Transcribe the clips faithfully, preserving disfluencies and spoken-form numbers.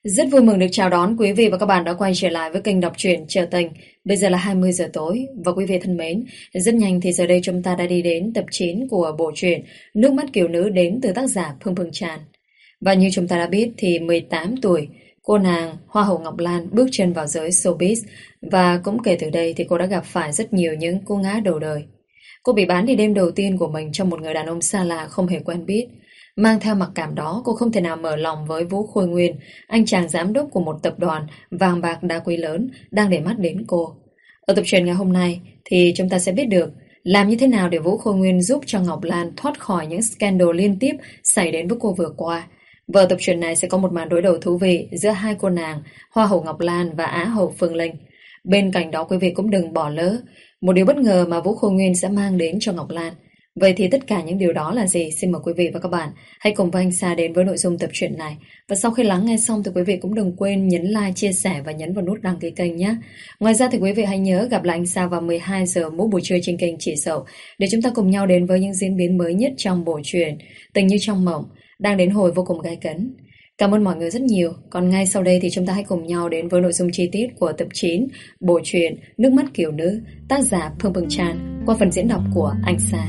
Rất vui mừng được chào đón quý vị và các bạn đã quay trở lại với kênh đọc truyện Chờ Tình. Bây giờ là hai mươi giờ tối và quý vị thân mến, rất nhanh thì giờ đây chúng ta đã đi đến tập chín của bộ truyện Nước mắt kiều nữ đến từ tác giả Phương Phương Tràn. Và như chúng ta đã biết thì mười tám tuổi, cô nàng Hoa hậu Ngọc Lan bước chân vào giới showbiz và cũng kể từ đây thì cô đã gặp phải rất nhiều những cú ngã đầu đời. Cô bị bán đi đêm đầu tiên của mình cho một người đàn ông xa lạ không hề quen biết. Mang theo mặc cảm đó, cô không thể nào mở lòng với Vũ Khôi Nguyên, anh chàng giám đốc của một tập đoàn vàng bạc đá quý lớn đang để mắt đến cô. Ở tập truyện ngày hôm nay thì chúng ta sẽ biết được làm như thế nào để Vũ Khôi Nguyên giúp cho Ngọc Lan thoát khỏi những scandal liên tiếp xảy đến với cô vừa qua. Và ở tập truyện này sẽ có một màn đối đầu thú vị giữa hai cô nàng Hoa hậu Ngọc Lan và Á hậu Phương Linh. Bên cạnh đó quý vị cũng đừng bỏ lỡ một điều bất ngờ mà Vũ Khôi Nguyên sẽ mang đến cho Ngọc Lan. Vậy thì tất cả những điều đó là gì? Xin mời quý vị và các bạn hãy cùng với anh Sa đến với nội dung tập truyện này. Và sau khi lắng nghe xong thì quý vị cũng đừng quên nhấn like, chia sẻ và nhấn vào nút đăng ký kênh nhé. Ngoài ra thì quý vị hãy nhớ gặp lại anh Sa vào mười hai giờ mỗi buổi trưa trên kênh Chị Sậu để chúng ta cùng nhau đến với những diễn biến mới nhất trong bộ truyện Tình Như Trong Mộng đang đến hồi vô cùng gay cấn. Cảm ơn mọi người rất nhiều. Còn ngay sau đây thì chúng ta hãy cùng nhau đến với nội dung chi tiết của tập chín bộ truyện Nước mắt kiều nữ, tác giả Phương Phương Tràn qua phần diễn đọc của anh Sa.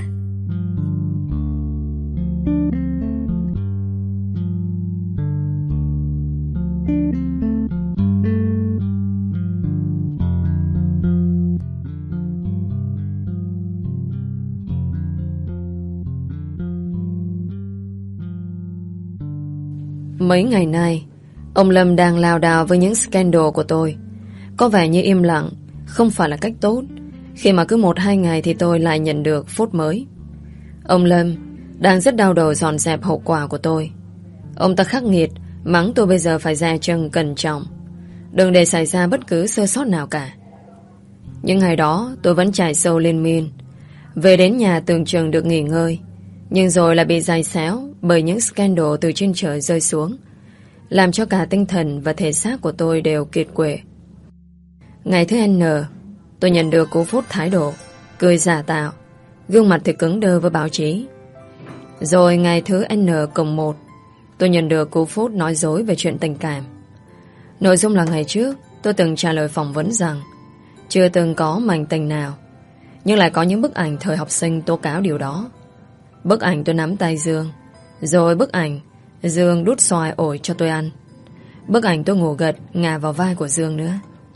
Mấy ngày nay, ông Lâm đang lao đao với những scandal của tôi. Có vẻ như im lặng không phải là cách tốt, khi mà cứ một hai ngày thì tôi lại nhận được phốt mới. Ông Lâm đang rất đau đầu dọn dẹp hậu quả của tôi. Ông ta khắc nghiệt, mắng tôi bây giờ phải dè chừng cẩn trọng, đừng để xảy ra bất cứ sơ sót nào cả. Những ngày đó tôi vẫn chạy sâu liên miên. Về đến nhà tưởng chừng được nghỉ ngơi, nhưng rồi lại bị giày xéo bởi những scandal từ trên trời rơi xuống, làm cho cả tinh thần và thể xác của tôi đều kiệt quệ. Ngày thứ N, tôi nhận được cú phốt thái độ, cười giả tạo, gương mặt thì cứng đơ với báo chí. Rồi ngày thứ N cộng một, tôi nhận được cú phốt nói dối về chuyện tình cảm. Nội dung là ngày trước tôi từng trả lời phỏng vấn rằng chưa từng có mảnh tình nào, nhưng lại có những bức ảnh thời học sinh tố cáo điều đó. Bức ảnh tôi nắm tay Dương, rồi bức ảnh Dương đút xoài ổi cho tôi ăn, bức ảnh tôi ngủ gật ngả vào vai của Dương nữa.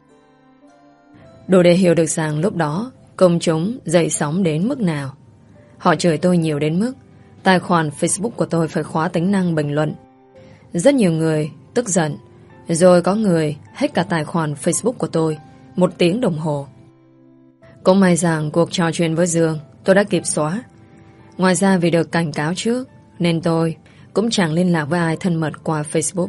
Đủ để hiểu được rằng lúc đó công chúng dậy sóng đến mức nào. Họ chửi tôi nhiều đến mức tài khoản Facebook của tôi phải khóa tính năng bình luận. Rất nhiều người tức giận, rồi có người hack cả tài khoản Facebook của tôi một tiếng đồng hồ. Cũng may rằng cuộc trò chuyện với Dương tôi đã kịp xóa. Ngoài ra vì được cảnh cáo trước nên tôi cũng chẳng liên lạc với ai thân mật qua Facebook.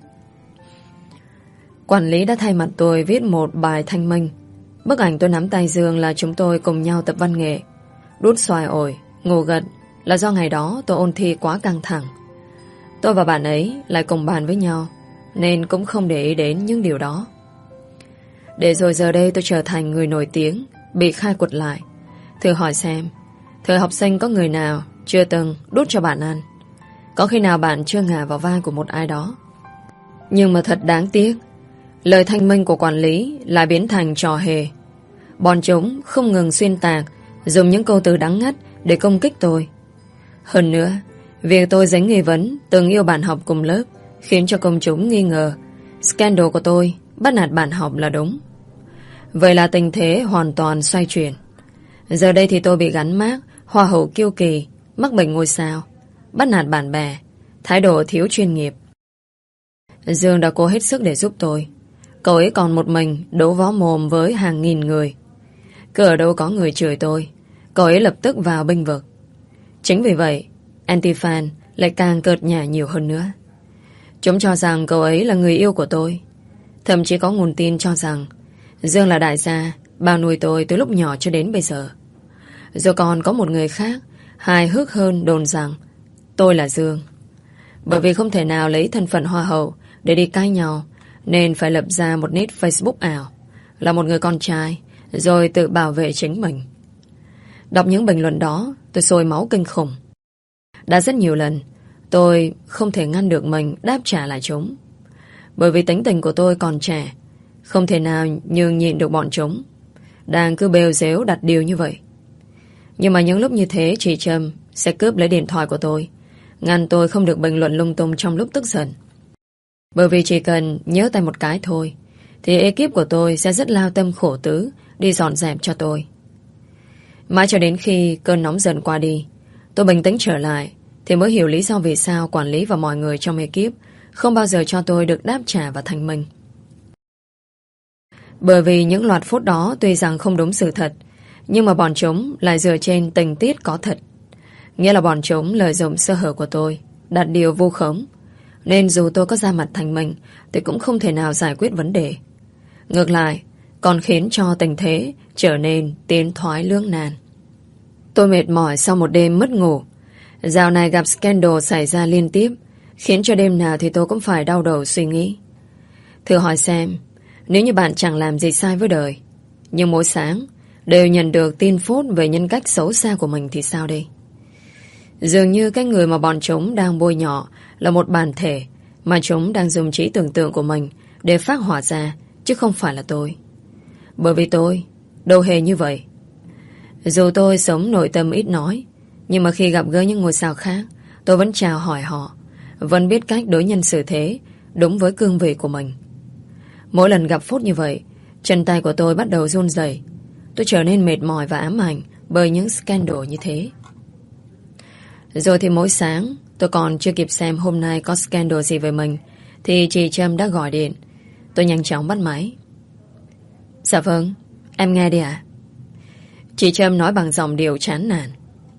Quản lý đã thay mặt tôi viết một bài thanh minh. Bức ảnh tôi nắm tay Dương là chúng tôi cùng nhau tập văn nghệ. Đút xoài ổi, ngủ gật là do ngày đó tôi ôn thi quá căng thẳng. Tôi và bạn ấy lại cùng bàn với nhau, nên cũng không để ý đến những điều đó. Để rồi giờ đây tôi trở thành người nổi tiếng, bị khai quật lại. Thử hỏi xem, thời học sinh có người nào chưa từng đút cho bạn ăn? Có khi nào bạn chưa ngả vào vai của một ai đó? Nhưng mà thật đáng tiếc, lời thanh minh của quản lý lại biến thành trò hề. Bọn chúng không ngừng xuyên tạc, dùng những câu từ đắng ngắt để công kích tôi. Hơn nữa, việc tôi dính nghi vấn từng yêu bạn học cùng lớp khiến cho công chúng nghi ngờ scandal của tôi bắt nạt bạn học là đúng. Vậy là tình thế hoàn toàn xoay chuyển. Giờ đây thì tôi bị gắn mác hoa hậu kiêu kỳ, mắc bệnh ngôi sao, bắt nạt bạn bè, thái độ thiếu chuyên nghiệp. Dương đã cố hết sức để giúp tôi. Cậu ấy còn một mình đấu võ mồm với hàng nghìn người. Cứ ở đâu có người chửi tôi, cậu ấy lập tức vào bênh vực. Chính vì vậy, anti-fan lại càng cợt nhả nhiều hơn nữa. Chúng cho rằng cậu ấy là người yêu của tôi. Thậm chí có nguồn tin cho rằng Dương là đại gia bao nuôi tôi từ lúc nhỏ cho đến bây giờ. Rồi còn có một người khác hài hước hơn đồn rằng tôi là Dương. Bởi vì không thể nào lấy thân phận hoa hậu để đi cãi nhau, nên phải lập ra một nick Facebook ảo là một người con trai, rồi tự bảo vệ chính mình. Đọc những bình luận đó, tôi sôi máu kinh khủng. Đã rất nhiều lần tôi không thể ngăn được mình đáp trả lại chúng. Bởi vì tính tình của tôi còn trẻ, không thể nào nhường nhịn được bọn chúng đang cứ bêu rếu đặt điều như vậy. Nhưng mà những lúc như thế, chị Trâm sẽ cướp lấy điện thoại của tôi, ngăn tôi không được bình luận lung tung trong lúc tức giận. Bởi vì chỉ cần nhớ tay một cái thôi thì ekip của tôi sẽ rất lao tâm khổ tứ đi dọn dẹp cho tôi. Mãi cho đến khi cơn nóng giận qua đi, tôi bình tĩnh trở lại thì mới hiểu lý do vì sao quản lý và mọi người trong ekip không bao giờ cho tôi được đáp trả và thanh minh. Bởi vì những loạt phốt đó tuy rằng không đúng sự thật, nhưng mà bọn chúng lại dựa trên tình tiết có thật. Nghĩa là bọn chúng lợi dụng sơ hở của tôi, đặt điều vu khống, nên dù tôi có ra mặt thanh minh thì cũng không thể nào giải quyết vấn đề. Ngược lại, còn khiến cho tình thế trở nên tiến thoái lưỡng nan. Tôi mệt mỏi sau một đêm mất ngủ. Dạo này gặp scandal xảy ra liên tiếp, khiến cho đêm nào thì tôi cũng phải đau đầu suy nghĩ. Thử hỏi xem, nếu như bạn chẳng làm gì sai với đời, nhưng mỗi sáng đều nhận được tin phốt về nhân cách xấu xa của mình thì sao đây? Dường như cái người mà bọn chúng đang bôi nhọ là một bản thể mà chúng đang dùng trí tưởng tượng của mình để phát họa ra, chứ không phải là tôi. Bởi vì tôi đâu hề như vậy. Dù tôi sống nội tâm ít nói, nhưng mà khi gặp gỡ những ngôi sao khác, tôi vẫn chào hỏi họ, vẫn biết cách đối nhân xử thế đúng với cương vị của mình. Mỗi lần gặp phốt như vậy, chân tay của tôi bắt đầu run rẩy. Tôi trở nên mệt mỏi và ám ảnh bởi những scandal như thế. Rồi thì mỗi sáng, tôi còn chưa kịp xem hôm nay có scandal gì về mình thì chị Trâm đã gọi điện. Tôi nhanh chóng bắt máy. Dạ vâng, em nghe đi ạ. Chị Trâm nói bằng giọng điệu chán nản.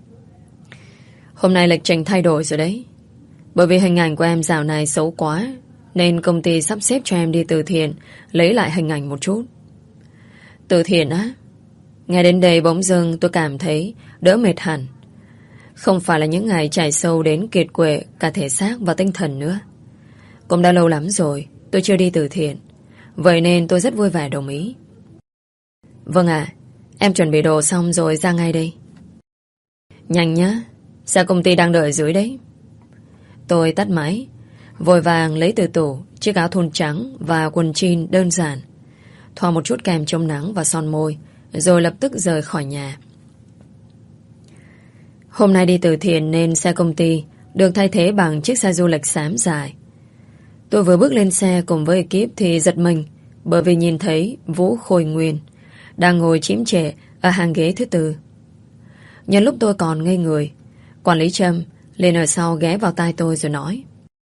Hôm nay lịch trình thay đổi rồi đấy. Bởi vì hình ảnh của em dạo này xấu quá, nên công ty sắp xếp cho em đi từ thiện, lấy lại hình ảnh một chút. Từ thiện á? Nghe đến đây bỗng dưng tôi cảm thấy đỡ mệt hẳn. Không phải là những ngày trải sâu đến kiệt quệ cả thể xác và tinh thần nữa. Cũng đã lâu lắm rồi tôi chưa đi từ thiện, vậy nên tôi rất vui vẻ đồng ý. Vâng ạ, em chuẩn bị đồ xong rồi ra ngay đây. Nhanh nhá, xa công ty đang đợi ở dưới đấy. Tôi tắt máy, vội vàng lấy từ tủ chiếc áo thun trắng và quần jean đơn giản, thoa một chút kem chống nắng và son môi, rồi lập tức rời khỏi nhà. Hôm nay đi từ thiện nên xe công ty được thay thế bằng chiếc xe du lịch xám dài. Tôi vừa bước lên xe cùng với ekip thì giật mình bởi vì nhìn thấy Vũ Khôi Nguyên đang ngồi chĩm chệ ở hàng ghế thứ tư. Nhân lúc tôi còn ngây người, quản lý Trâm lên ở sau ghé vào tai tôi rồi nói: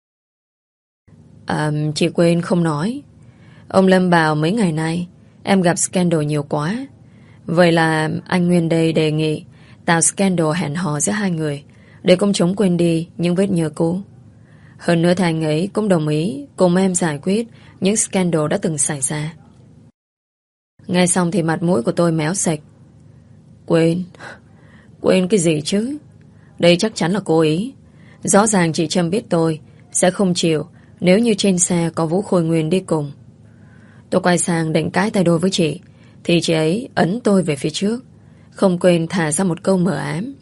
À, chị quên không nói, ông Lâm bảo mấy ngày nay em gặp scandal nhiều quá. Vậy là anh Nguyên đây đề nghị tạo scandal hẹn hò giữa hai người để công chúng quên đi những vết nhơ cũ. Hơn nữa thì anh ấy cũng đồng ý cùng em giải quyết những scandal đã từng xảy ra. Nghe xong thì mặt mũi của tôi méo sạch. Quên? Quên cái gì chứ? Đây chắc chắn là cố ý. Rõ ràng chị Trâm biết tôi sẽ không chịu nếu như trên xe có Vũ Khôi Nguyên đi cùng. Tôi quay sang định cãi tay đôi với chị thì chị ấy ấn tôi về phía trước, không quên thả ra một câu mờ ám: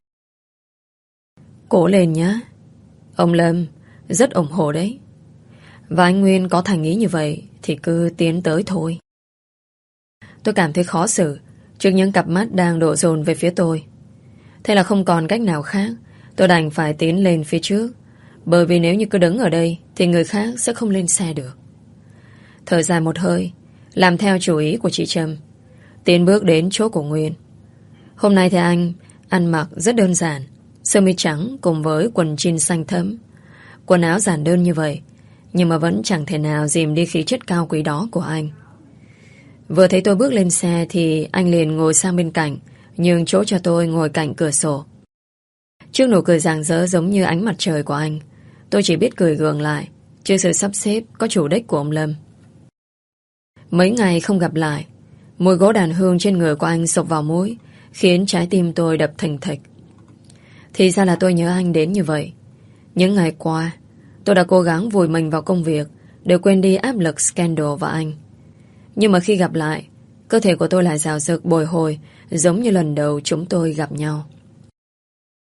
Cố lên nhá, ông Lâm rất ủng hộ đấy. Và anh Nguyên có thành ý như vậy thì cứ tiến tới thôi. Tôi cảm thấy khó xử trước những cặp mắt đang đổ dồn về phía tôi. Thế là không còn cách nào khác, tôi đành phải tiến lên phía trước, bởi vì nếu như cứ đứng ở đây thì người khác sẽ không lên xe được. Thở dài một hơi, làm theo chủ ý của chị Trâm, tiến bước đến chỗ của Nguyên. Hôm nay thì anh ăn mặc rất đơn giản, sơ mi trắng cùng với quần jean xanh thẫm. Quần áo giản đơn như vậy, nhưng mà vẫn chẳng thể nào dìm đi khí chất cao quý đó của anh. Vừa thấy tôi bước lên xe thì anh liền ngồi sang bên cạnh, nhường chỗ cho tôi ngồi cạnh cửa sổ. Trước nụ cười rạng rỡ giống như ánh mặt trời của anh, tôi chỉ biết cười gượng lại trước sự sắp xếp có chủ đích của ông Lâm. Mấy ngày không gặp lại, mùi gỗ đàn hương trên người của anh xộc vào mũi, khiến trái tim tôi đập thình thịch. Thì ra là tôi nhớ anh đến như vậy. Những ngày qua, tôi đã cố gắng vùi mình vào công việc để quên đi áp lực scandal và anh. Nhưng mà khi gặp lại, cơ thể của tôi lại dào dực bồi hồi, giống như lần đầu chúng tôi gặp nhau.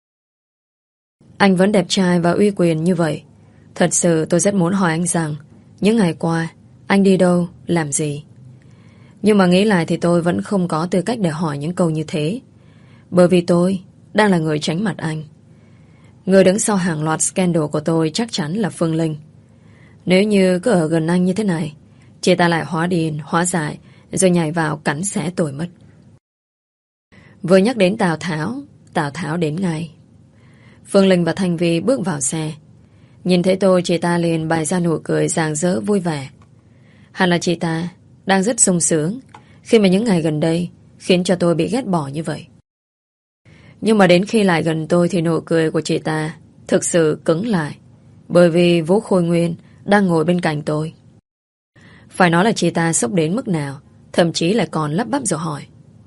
Anh vẫn đẹp trai và uy quyền như vậy. Thật sự tôi rất muốn hỏi anh rằng Những ngày qua anh đi đâu, làm gì? Nhưng mà nghĩ lại thì tôi vẫn không có tư cách để hỏi những câu như thế. Bởi vì tôi đang là người tránh mặt anh. Người đứng sau hàng loạt scandal của tôi chắc chắn là Phương Linh. Nếu như cứ ở gần anh như thế này, chị ta lại hóa điên, hóa dại, rồi nhảy vào cắn xé tôi mất. Vừa nhắc đến Tào Tháo, Tào Tháo đến ngay. Phương Linh và Thanh Vi bước vào xe. Nhìn thấy tôi, chị ta liền bày ra nụ cười rạng rỡ vui vẻ. Hẳn là chị ta đang rất sung sướng khi mà những ngày gần đây khiến cho tôi bị ghét bỏ như vậy. Nhưng mà đến khi lại gần tôi thì nụ cười của chị ta thực sự cứng lại, bởi vì Vũ Khôi Nguyên đang ngồi bên cạnh tôi. Phải nói là chị ta sốc đến mức nào, thậm chí lại còn lắp bắp rồi hỏi: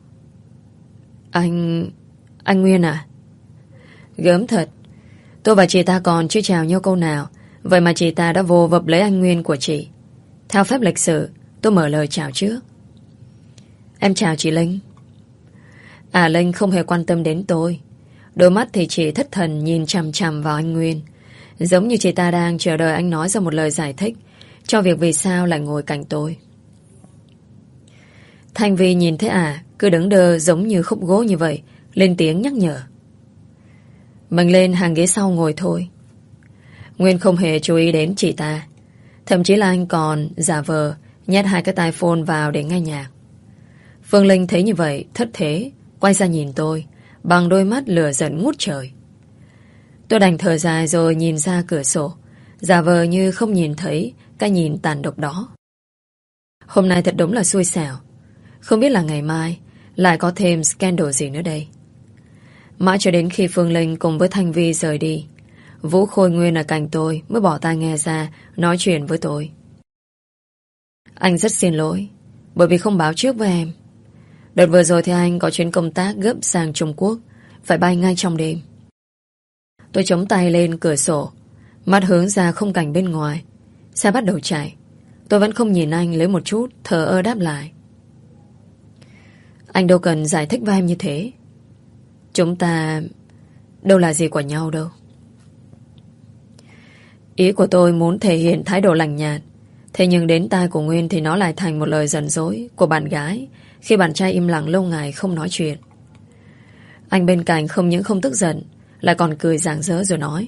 Anh... anh Nguyên à? Gớm thật. Tôi và chị ta còn chưa chào nhau câu nào, vậy mà chị ta đã vô vập lấy anh Nguyên của chị. Theo phép lịch sử, tôi mở lời chào trước. Em chào chị Linh. À, Linh không hề quan tâm đến tôi. Đôi mắt thì chỉ thất thần nhìn chằm chằm vào anh Nguyên, giống như chị ta đang chờ đợi anh nói ra một lời giải thích cho việc vì sao lại ngồi cạnh tôi. Thanh Vi nhìn thấy à cứ đứng đơ giống như khúc gỗ như vậy, lên tiếng nhắc nhở: Mình lên hàng ghế sau ngồi thôi. Nguyên không hề chú ý đến chị ta. Thậm chí là anh còn giả vờ nhét hai cái tai phone vào để nghe nhạc. Phương Linh thấy như vậy thất thế, quay ra nhìn tôi bằng đôi mắt lửa giận ngút trời. Tôi đành thở dài rồi nhìn ra cửa sổ, giả vờ như không nhìn thấy cái nhìn tàn độc đó. Hôm nay thật đúng là xui xẻo. Không biết là ngày mai lại có thêm scandal gì nữa đây. Mãi cho đến khi Phương Linh cùng với Thanh Vi rời đi, Vũ Khôi Nguyên ở cạnh tôi mới bỏ tai nghe ra nói chuyện với tôi. Anh rất xin lỗi bởi vì không báo trước với em. Đợt vừa rồi thì anh có chuyến công tác gấp sang Trung Quốc, phải bay ngay trong đêm. Tôi chống tay lên cửa sổ, mắt hướng ra khung cảnh bên ngoài. Xe bắt đầu chạy. Tôi vẫn không nhìn anh lấy một chút, thờ ơ đáp lại: Anh đâu cần giải thích với em như thế. Chúng ta đâu là gì của nhau đâu. Ý của tôi muốn thể hiện thái độ lạnh nhạt, thế nhưng đến tai của Nguyên thì nó lại thành một lời giận dỗi của bạn gái khi bạn trai im lặng lâu ngày không nói chuyện. Anh bên cạnh không những không tức giận, lại còn cười rạng rỡ rồi nói: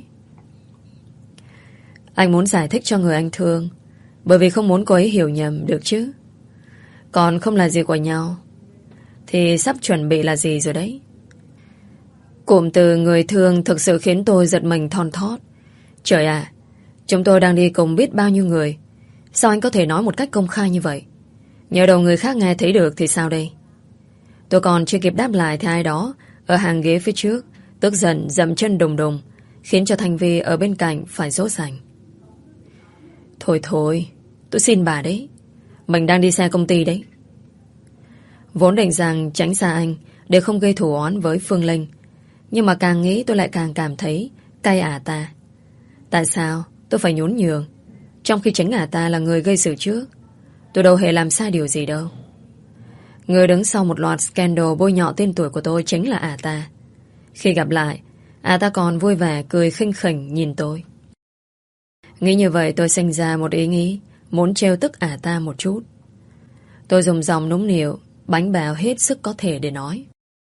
Anh muốn giải thích cho người anh thương, bởi vì không muốn cô ấy hiểu nhầm, được chứ? Còn không là gì của nhau thì sắp chuẩn bị là gì rồi đấy. Cụm từ người thương thực sự khiến tôi giật mình thon thót. Trời ạ, chúng tôi đang đi cùng biết bao nhiêu người, sao anh có thể nói một cách công khai như vậy? Nhớ đầu người khác nghe thấy được thì sao đây? Tôi còn chưa kịp đáp lại thì ai đó ở hàng ghế phía trước tức giận dậm chân đùng đùng, khiến cho Thanh Vi ở bên cạnh phải dỗ dành. Thôi thôi, tôi xin bà đấy, mình đang đi xe công ty đấy. Vốn định rằng tránh xa anh để không gây thù oán với Phương Linh, nhưng mà càng nghĩ tôi lại càng cảm thấy cay ả ta. Tại sao tôi phải nhún nhường, trong khi chính ả ta là người gây sự trước? Tôi đâu hề làm sai điều gì đâu. Người đứng sau một loạt scandal bôi nhọ tên tuổi của tôi chính là ả ta. Khi gặp lại, ả ta còn vui vẻ cười khinh khỉnh nhìn tôi. Nghĩ như vậy tôi sinh ra một ý nghĩ muốn trêu tức ả ta một chút. Tôi dùng dòng nũng nịu bánh bèo hết sức có thể để nói: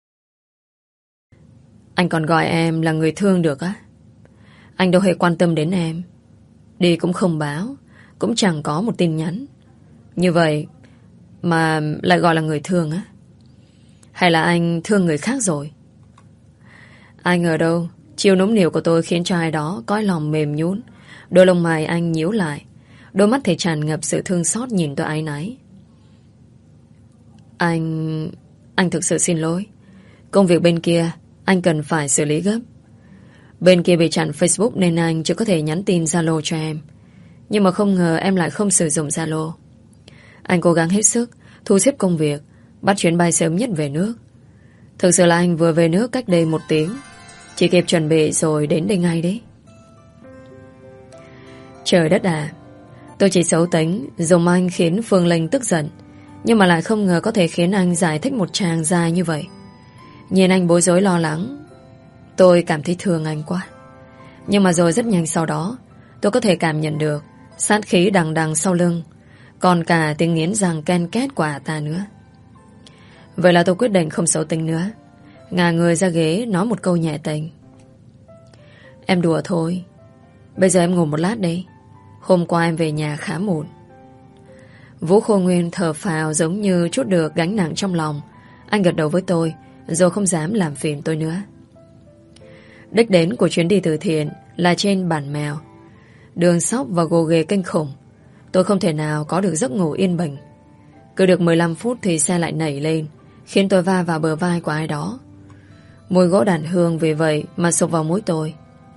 Anh còn gọi em là người thương được á? Anh đâu hề quan tâm đến em, đi cũng không báo, cũng chẳng có một tin nhắn. Như vậy mà lại gọi là người thương á? Hay là anh thương người khác rồi? Ai ngờ đâu chiêu nũng nịu của tôi khiến cho ai đó cõi lòng mềm nhũn. Đôi lông mày anh nhíu lại, đôi mắt thì tràn ngập sự thương xót nhìn tôi áy náy. Anh... Anh thực sự xin lỗi. Công việc bên kia anh cần phải xử lý gấp. Bên kia bị chặn Facebook nên anh chưa có thể nhắn tin Zalo cho em. Nhưng mà không ngờ em lại không sử dụng Zalo. Anh cố gắng hết sức thu xếp công việc, bắt chuyến bay sớm nhất về nước. Thực sự là anh vừa về nước cách đây một tiếng, chỉ kịp chuẩn bị rồi đến đây ngay đấy. Trời đất à, tôi chỉ xấu tính dùng anh khiến Phương Linh tức giận, nhưng mà lại không ngờ có thể khiến anh giải thích một tràng dài như vậy. Nhìn anh bối rối lo lắng, tôi cảm thấy thương anh quá. Nhưng mà rồi rất nhanh sau đó tôi có thể cảm nhận được Sát khí đằng đằng sau lưng, còn cả tiếng nghiến răng ken két của ả ta nữa. Vậy là tôi quyết định không xấu tính nữa, ngả người ra ghế nói một câu nhẹ tình. Em đùa thôi. Bây giờ em ngủ một lát đi. Hôm qua em về nhà khá muộn. Vũ Khôi Nguyên thở phào giống như trút được gánh nặng trong lòng. Anh gật đầu với tôi, rồi không dám làm phiền tôi nữa. Đích đến của chuyến đi từ thiện là trên Bản Mèo. Đường sóc và gồ ghề kinh khủng. Tôi không thể nào có được giấc ngủ yên bình. Cứ được mười lăm phút thì xe lại nảy lên, khiến tôi va vào bờ vai của ai đó. Mùi gỗ đàn hương vì vậy mà sộc vào mũi tôi.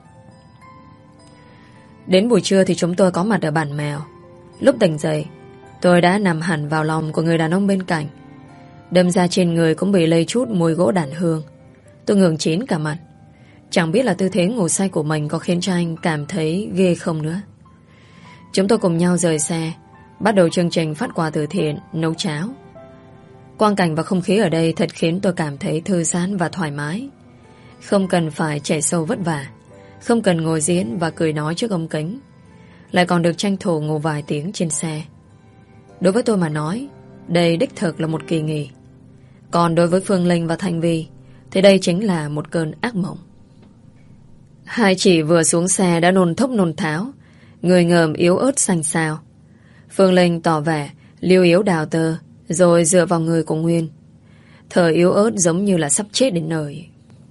Đến buổi trưa thì chúng tôi có mặt ở Bản Mèo. Lúc tỉnh dậy, tôi đã nằm hẳn vào lòng của người đàn ông bên cạnh. Đâm ra trên người cũng bị lây chút mùi gỗ đàn hương. Tôi ngường chín cả mặt. Chẳng biết là tư thế ngủ say của mình có khiến cho anh cảm thấy ghê không nữa. Chúng tôi cùng nhau rời xe, bắt đầu chương trình phát quà từ thiện, nấu cháo. Quang cảnh và không khí ở đây thật khiến tôi cảm thấy thư giãn và thoải mái. Không cần phải chảy sâu vất vả, không cần ngồi diễn và cười nói trước ống kính, lại còn được tranh thủ ngủ vài tiếng trên xe. Đối với tôi mà nói, đây đích thực là một kỳ nghỉ. Còn đối với Phương Linh và Thanh Vi thì đây chính là một cơn ác mộng. Hai chị vừa xuống xe đã nôn thốc nôn tháo, người ngợm yếu ớt xanh xao. Phương Linh tỏ vẻ liêu yếu đào tơ, rồi dựa vào người của Nguyên, thở yếu ớt giống như là sắp chết đến nơi.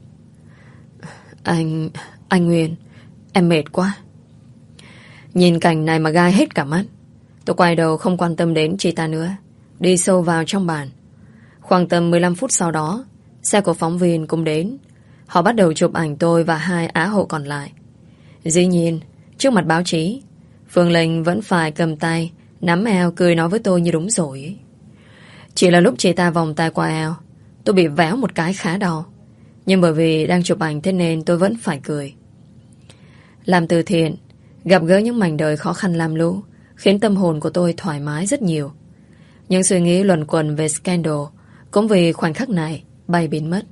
Anh... anh Nguyên, em mệt quá. Nhìn cảnh này mà gai hết cả mắt. Tôi quay đầu không quan tâm đến chị ta nữa, đi sâu vào trong bàn. Khoảng tầm mười lăm phút sau đó, xe của phóng viên cũng đến. Họ bắt đầu chụp ảnh tôi và hai á hậu còn lại. Dĩ nhiên, trước mặt báo chí, Phương Linh vẫn phải cầm tay, nắm eo cười nói với tôi như đúng rồi ấy. Chỉ là lúc chị ta vòng tay qua eo, tôi bị véo một cái khá đau. Nhưng bởi vì đang chụp ảnh thế nên tôi vẫn phải cười. Làm từ thiện, gặp gỡ những mảnh đời khó khăn lam lũ, khiến tâm hồn của tôi thoải mái rất nhiều. Những suy nghĩ luẩn quẩn về scandal cũng vì khoảnh khắc này bay biến mất.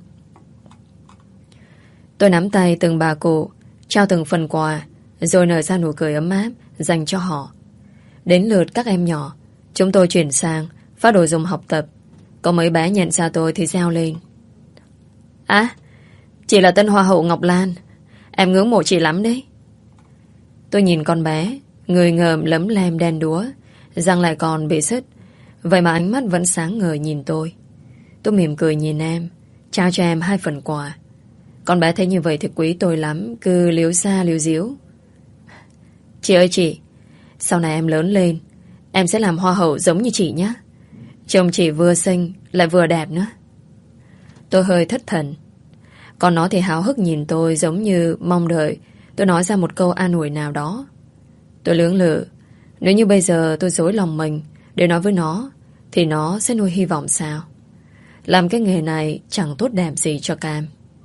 Tôi nắm tay từng bà cụ, trao từng phần quà, rồi nở ra nụ cười ấm áp dành cho họ. Đến lượt các em nhỏ, chúng tôi chuyển sang phát đồ dùng học tập. Có mấy bé nhận ra tôi thì reo lên. À, chị là tân hoa hậu Ngọc Lan, em ngưỡng mộ chị lắm đấy. Tôi nhìn con bé, người ngợm lấm lem đen đúa, răng lại còn bị sứt, vậy mà ánh mắt vẫn sáng ngời nhìn tôi. Tôi mỉm cười nhìn em, trao cho em hai phần quà. Con bé thấy như vậy thì quý tôi lắm, cứ líu xa líu díu. Chị ơi chị, sau này em lớn lên, em sẽ làm hoa hậu giống như chị nhé. Chồng chị vừa xinh lại vừa đẹp nữa. Tôi hơi thất thần. Còn nó thì háo hức nhìn tôi giống như mong đợi tôi nói ra một câu an ủi nào đó. Tôi lưỡng lự, nếu như bây giờ tôi dối lòng mình để nói với nó, thì nó sẽ nuôi hy vọng sao? Làm cái nghề này chẳng tốt đẹp gì cho Cam.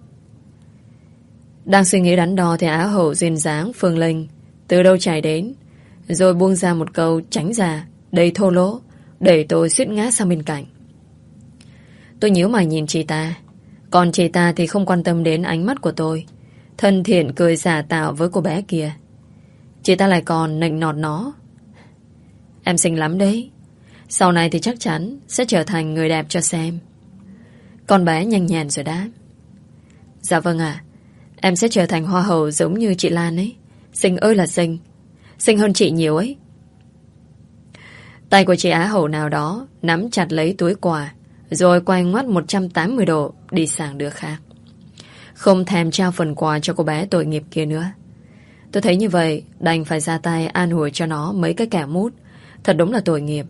Đang suy nghĩ đắn đo thì á hậu duyên dáng Phương Linh từ đâu chạy đến, rồi buông ra một câu tránh ra đầy thô lỗ, đẩy tôi suýt ngã sang bên cạnh. Tôi nhíu mày nhìn chị ta, còn chị ta thì không quan tâm đến ánh mắt của tôi, thân thiện cười giả tạo với cô bé kia. Chị ta lại còn nịnh nọt nó. Em xinh lắm đấy, sau này thì chắc chắn sẽ trở thành người đẹp cho xem. Con bé nhanh nhẹn rồi đáp. Dạ vâng ạ, em sẽ trở thành hoa hậu giống như chị Lan ấy. Xinh ơi là xinh, xinh hơn chị nhiều ấy. Tay của chị á hậu nào đó nắm chặt lấy túi quà, rồi quay ngoắt một trăm tám mươi độ đi sang đứa khác, không thèm trao phần quà cho cô bé tội nghiệp kia nữa. Tôi thấy như vậy đành phải ra tay an ủi cho nó mấy cái kẻ mút. Thật đúng là tội nghiệp.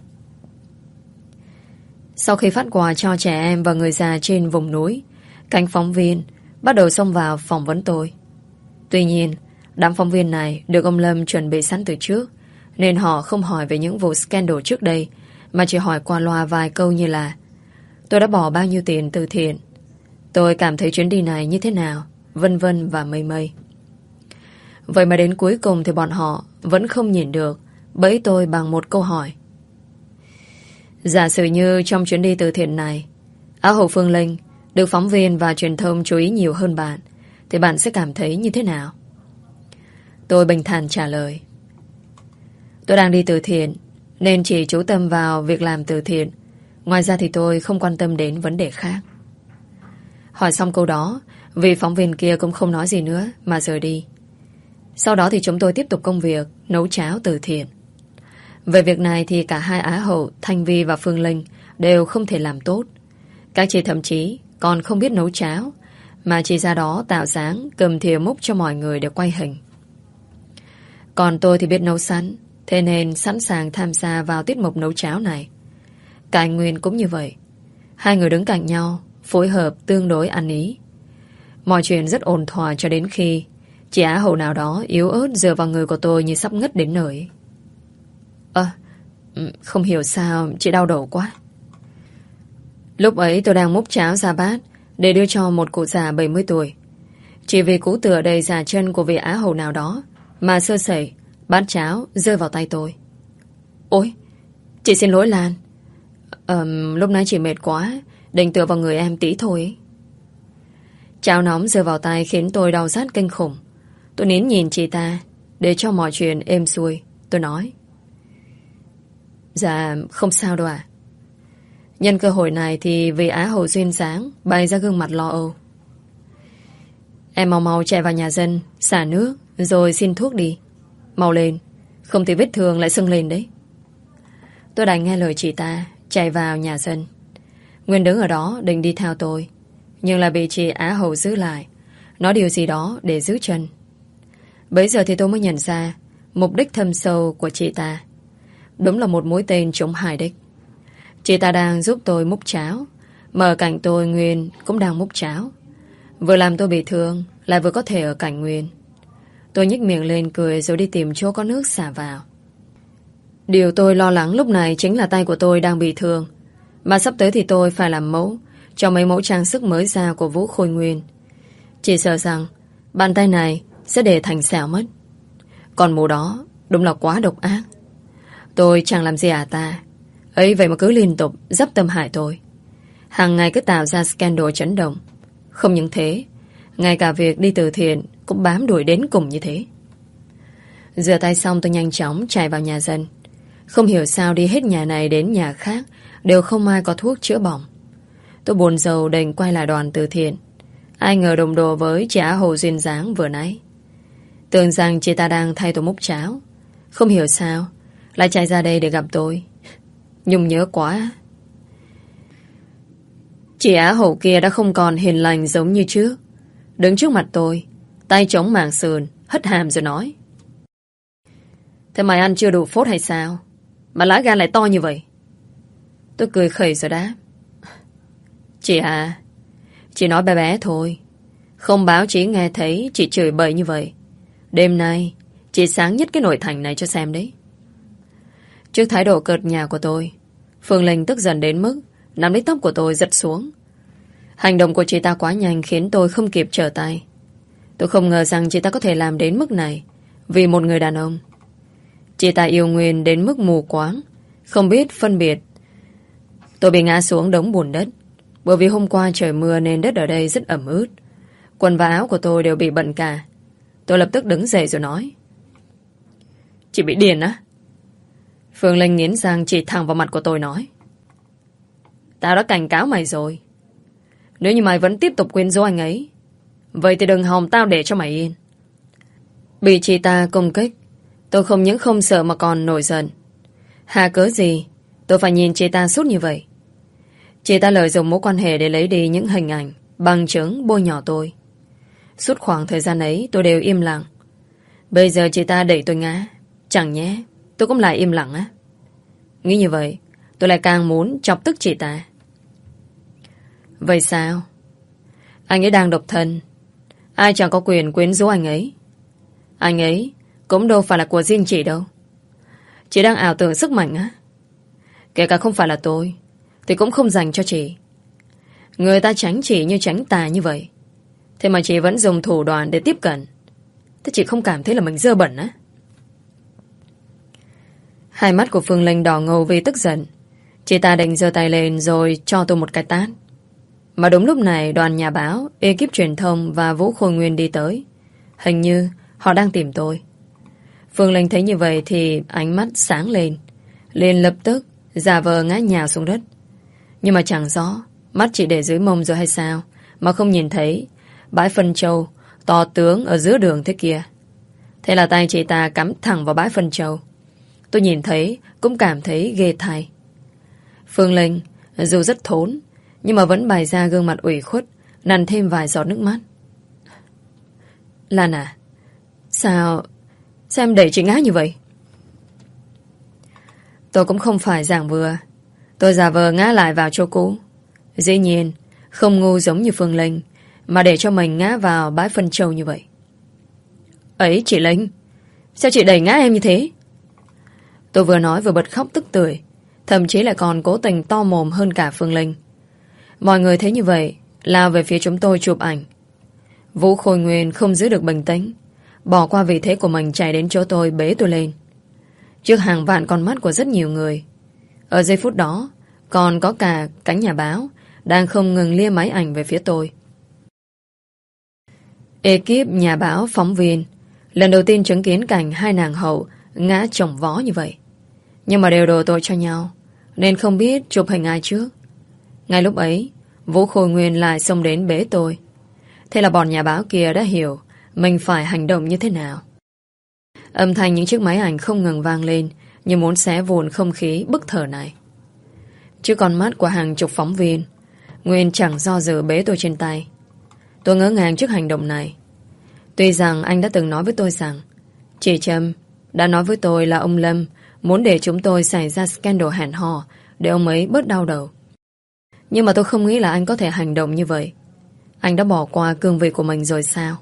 Sau khi phát quà cho trẻ em và người già trên vùng núi, cánh phóng viên bắt đầu xông vào phỏng vấn tôi. Tuy nhiên, đám phóng viên này được ông Lâm chuẩn bị sẵn từ trước, nên họ không hỏi về những vụ scandal trước đây, mà chỉ hỏi qua loa vài câu như là: tôi đã bỏ bao nhiêu tiền từ thiện, tôi cảm thấy chuyến đi này như thế nào, vân vân và mây mây. Vậy mà đến cuối cùng thì bọn họ vẫn không nhìn được bẫy tôi bằng một câu hỏi. Giả sử như trong chuyến đi từ thiện này, Á hậu Phương Linh được phóng viên và truyền thông chú ý nhiều hơn bạn, thì bạn sẽ cảm thấy như thế nào? Tôi bình thản trả lời. Tôi đang đi từ thiện, nên chỉ chú tâm vào việc làm từ thiện. Ngoài ra thì tôi không quan tâm đến vấn đề khác. Hỏi xong câu đó, vị phóng viên kia cũng không nói gì nữa mà rời đi. Sau đó thì chúng tôi tiếp tục công việc nấu cháo từ thiện. Về việc này thì cả hai Á hậu Thanh Vi và Phương Linh đều không thể làm tốt. Các chị thậm chí còn không biết nấu cháo, mà chỉ ra đó tạo dáng cầm thìa múc cho mọi người để quay hình. Còn tôi thì biết nấu sẵn, thế nên sẵn sàng tham gia vào tiết mục nấu cháo này. Cả anh Nguyên cũng như vậy. Hai người đứng cạnh nhau, phối hợp tương đối ăn ý. Mọi chuyện rất ổn thỏa cho đến khi chị Á hậu nào đó yếu ớt dựa vào người của tôi như sắp ngất đến nơi. Ơ, không hiểu sao chị đau đầu quá. Lúc ấy tôi đang múc cháo ra bát để đưa cho một cụ già bảy mươi tuổi. Chỉ vì cú tựa đầy giả chân của vị Á hậu nào đó mà sơ sẩy, bát cháo rơi vào tay tôi. Ôi, chị xin lỗi Lan. Ờm, lúc nãy chị mệt quá, định tựa vào người em tí thôi. Cháo nóng rơi vào tay khiến tôi đau rát kinh khủng. Tôi nín nhìn chị ta để cho mọi chuyện êm xuôi. Tôi nói: Dạ không sao đâu ạ. Nhân cơ hội này thì vị Á hậu duyên dáng bày ra gương mặt lo âu. Em mau mau chạy vào nhà dân, xả nước rồi xin thuốc đi. Mau lên, không thì vết thương lại sưng lên đấy. Tôi đành nghe lời chị ta, chạy vào nhà dân. Nguyên đứng ở đó định đi theo tôi, nhưng là bị chị Á hậu giữ lại, nói điều gì đó để giữ chân. Bấy giờ thì tôi mới nhận ra mục đích thâm sâu của chị ta. Đúng là một mũi tên trúng hai đích. Chị ta đang giúp tôi múc cháo, mà ở cạnh tôi Nguyên cũng đang múc cháo. Vừa làm tôi bị thương, lại vừa có thể ở cạnh Nguyên. Tôi nhếch miệng lên cười rồi đi tìm chỗ có nước xả vào. Điều tôi lo lắng lúc này chính là tay của tôi đang bị thương, mà sắp tới thì tôi phải làm mẫu cho mấy mẫu trang sức mới ra của Vũ Khôi Nguyên. Chỉ sợ rằng bàn tay này sẽ để thành sẹo mất. Còn mũ đó đúng là quá độc ác. Tôi chẳng làm gì à ta, ấy vậy mà cứ liên tục dấp tâm hại tôi. Hàng ngày cứ tạo ra scandal chấn động. Không những thế, ngay cả việc đi từ thiện cũng bám đuổi đến cùng như thế. Rửa tay xong tôi nhanh chóng chạy vào nhà dân. Không hiểu sao đi hết nhà này đến nhà khác đều không ai có thuốc chữa bỏng. Tôi buồn rầu đành quay lại đoàn từ thiện. Ai ngờ đồng đồ với chị Á hậu duyên dáng vừa nãy. Tưởng rằng chị ta đang thay tôi múc cháo, không hiểu sao lại chạy ra đây để gặp tôi. Nhung nhớ quá. Chị Á hậu kia đã không còn hiền lành giống như trước. Đứng trước mặt tôi, tay chống màng sườn, hất hàm rồi nói: Thế mày ăn chưa đủ phốt hay sao mà lá gan lại to như vậy? Tôi cười khẩy rồi đáp: Chị à, chị nói bé bé thôi, không báo chí nghe thấy chị chửi bậy như vậy. Đêm nay chị sáng nhất cái nội thành này cho xem đấy. Trước thái độ cợt nhả của tôi, Phương Linh tức giận đến mức nắm lấy tóc của tôi giật xuống. Hành động của chị ta quá nhanh khiến tôi không kịp trở tay. Tôi không ngờ rằng chị ta có thể làm đến mức này vì một người đàn ông. Chị ta yêu Nguyên đến mức mù quáng, không biết phân biệt. Tôi bị ngã xuống đống bùn đất. Bởi vì hôm qua trời mưa nên đất ở đây rất ẩm ướt. Quần và áo của tôi đều bị bẩn cả. Tôi lập tức đứng dậy rồi nói: Chị bị điên á? Phương Linh nghiến răng chỉ thẳng vào mặt của tôi nói: Tao đã cảnh cáo mày rồi. Nếu như mày vẫn tiếp tục quyến rũ anh ấy, vậy thì đừng hòng tao để cho mày yên. Bị chị ta công kích, tôi không những không sợ mà còn nổi giận. Hà cớ gì tôi phải nhìn chị ta suốt như vậy? Chị ta lợi dụng mối quan hệ để lấy đi những hình ảnh, bằng chứng bôi nhọ tôi. Suốt khoảng thời gian ấy tôi đều im lặng. Bây giờ chị ta đẩy tôi ngã, chẳng nhé tôi cũng lại im lặng á. Nghĩ như vậy, tôi lại càng muốn chọc tức chị ta. Vậy sao? Anh ấy đang độc thân, ai chẳng có quyền quyến rũ anh ấy. Anh ấy cũng đâu phải là của riêng chị đâu. Chị đang ảo tưởng sức mạnh á. Kể cả không phải là tôi thì cũng không dành cho chị. Người ta tránh chị như tránh tà như vậy, thế mà chị vẫn dùng thủ đoạn để tiếp cận. Thế chị không cảm thấy là mình dơ bẩn á? Hai mắt của Phương Linh đỏ ngầu vì tức giận. Chị ta định giơ tay lên rồi cho tôi một cái tát. Mà đúng lúc này đoàn nhà báo, ekip truyền thông và Vũ Khôi Nguyên đi tới. Hình như họ đang tìm tôi. Phương Linh thấy như vậy thì ánh mắt sáng lên, liền lập tức giả vờ ngã nhào xuống đất. Nhưng mà chẳng rõ mắt chỉ để dưới mông rồi hay sao mà không nhìn thấy bãi phân châu to tướng ở giữa đường thế kia. Thế là tay chị ta cắm thẳng vào bãi phân châu. Tôi nhìn thấy cũng cảm thấy ghê thay. Phương Linh dù rất thốn nhưng mà vẫn bày ra gương mặt ủy khuất, nằn thêm vài giọt nước mắt. Lan à, Sao Sao em đẩy chị ngã như vậy? Tôi cũng không phải giảng vừa. Tôi giả vờ ngã lại vào chỗ cũ. Dĩ nhiên không ngu giống như Phương Linh mà để cho mình ngã vào bãi phân châu như vậy. Ấy chị Linh, sao chị đẩy ngã em như thế? Tôi vừa nói vừa bật khóc tức tưởi, thậm chí lại còn cố tình to mồm hơn cả Phương Linh. Mọi người thấy như vậy lao về phía chúng tôi chụp ảnh. Vũ Khôi Nguyên không giữ được bình tĩnh, bỏ qua vị thế của mình chạy đến chỗ tôi bế tôi lên. Trước hàng vạn con mắt của rất nhiều người. Ở giây phút đó còn có cả cánh nhà báo đang không ngừng lia máy ảnh về phía tôi. Ekip nhà báo phóng viên lần đầu tiên chứng kiến cảnh hai nàng hậu ngã chồng vó như vậy. Nhưng mà đều đổ tội cho nhau nên không biết chụp hình ai trước. Ngay lúc ấy Vũ Khôi Nguyên lại xông đến bế tôi. Thế là bọn nhà báo kia đã hiểu mình phải hành động như thế nào. Âm thanh những chiếc máy ảnh không ngừng vang lên như muốn xé vụn không khí bức thở này. Trước con mắt của hàng chục phóng viên, Nguyên chẳng do dự bế tôi trên tay. Tôi ngỡ ngàng trước hành động này. Tuy rằng anh đã từng nói với tôi rằng chị Trâm đã nói với tôi là ông Lâm muốn để chúng tôi xảy ra scandal hẹn hò để ông ấy bớt đau đầu. Nhưng mà tôi không nghĩ là anh có thể hành động như vậy. Anh đã bỏ qua cương vị của mình rồi sao?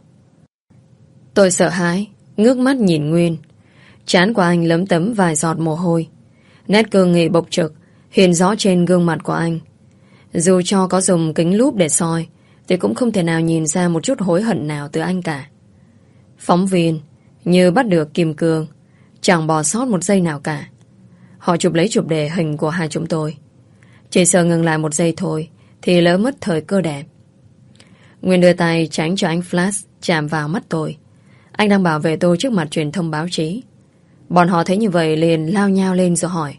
Tôi sợ hãi, ngước mắt nhìn Nguyên. Trán của anh lấm tấm vài giọt mồ hôi. Nét cương nghị bộc trực hiện rõ trên gương mặt của anh. Dù cho có dùng kính lúp để soi thì cũng không thể nào nhìn ra một chút hối hận nào từ anh cả. Phóng viên như bắt được kim cương, chẳng bỏ sót một giây nào cả. Họ chụp lấy chụp đề hình của hai chúng tôi. Chỉ sợ ngừng lại một giây thôi thì lỡ mất thời cơ đẹp. Nguyên đưa tay tránh cho ánh flash chạm vào mắt tôi. Anh đang bảo vệ tôi trước mặt truyền thông báo chí. Bọn họ thấy như vậy liền lao nhao lên rồi hỏi: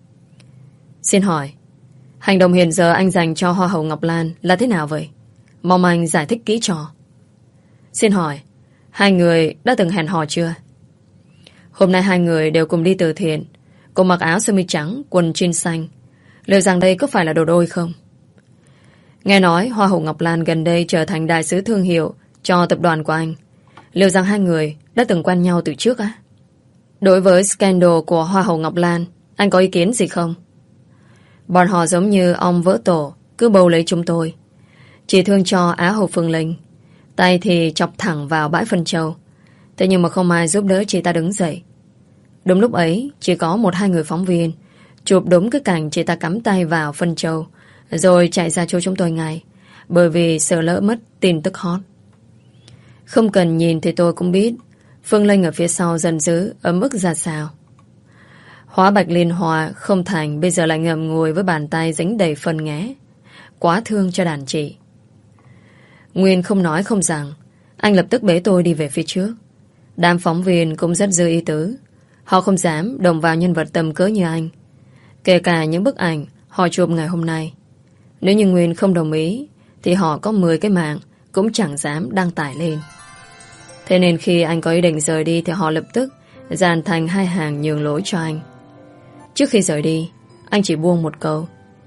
Xin hỏi, hành động hiện giờ anh dành cho Hoa hậu Ngọc Lan là thế nào vậy? Mong anh giải thích kỹ cho. Xin hỏi, hai người đã từng hẹn hò chưa? Hôm nay hai người đều cùng đi từ thiện, cùng mặc áo sơ mi trắng, quần jean xanh. Liệu rằng đây có phải là đồ đôi không? Nghe nói Hoa hậu Ngọc Lan gần đây trở thành đại sứ thương hiệu cho tập đoàn của anh. Liệu rằng hai người đã từng quen nhau từ trước á? Đối với scandal của Hoa hậu Ngọc Lan, anh có ý kiến gì không? Bọn họ giống như ong vỡ tổ, cứ bầu lấy chúng tôi. Chỉ thương cho Á hậu Phương Linh, tay thì chọc thẳng vào bãi phân châu. Thế nhưng mà không ai giúp đỡ chị ta đứng dậy. Đúng lúc ấy chỉ có một hai người phóng viên chụp đúng cái cảnh chị ta cắm tay vào phân châu rồi chạy ra chỗ chúng tôi ngay, bởi vì sợ lỡ mất tin tức hot. Không cần nhìn thì tôi cũng biết Phương Linh ở phía sau giận dữ ấm ức ra sao. Hóa bạch liên hòa không thành, bây giờ lại ngậm ngùi với bàn tay dính đầy phân nghé. Quá thương cho đàn chị. Nguyên không nói không rằng, anh lập tức bế tôi đi về phía trước. Đám phóng viên cũng rất dư ý tứ. Họ không dám đồng vào nhân vật tầm cỡ như anh. Kể cả những bức ảnh họ chụp ngày hôm nay. Nếu như Nguyên không đồng ý thì họ có mười cái mạng cũng chẳng dám đăng tải lên. Thế nên khi anh có ý định rời đi thì họ lập tức dàn thành hai hàng nhường lối cho anh. Trước khi rời đi, anh chỉ buông một câu: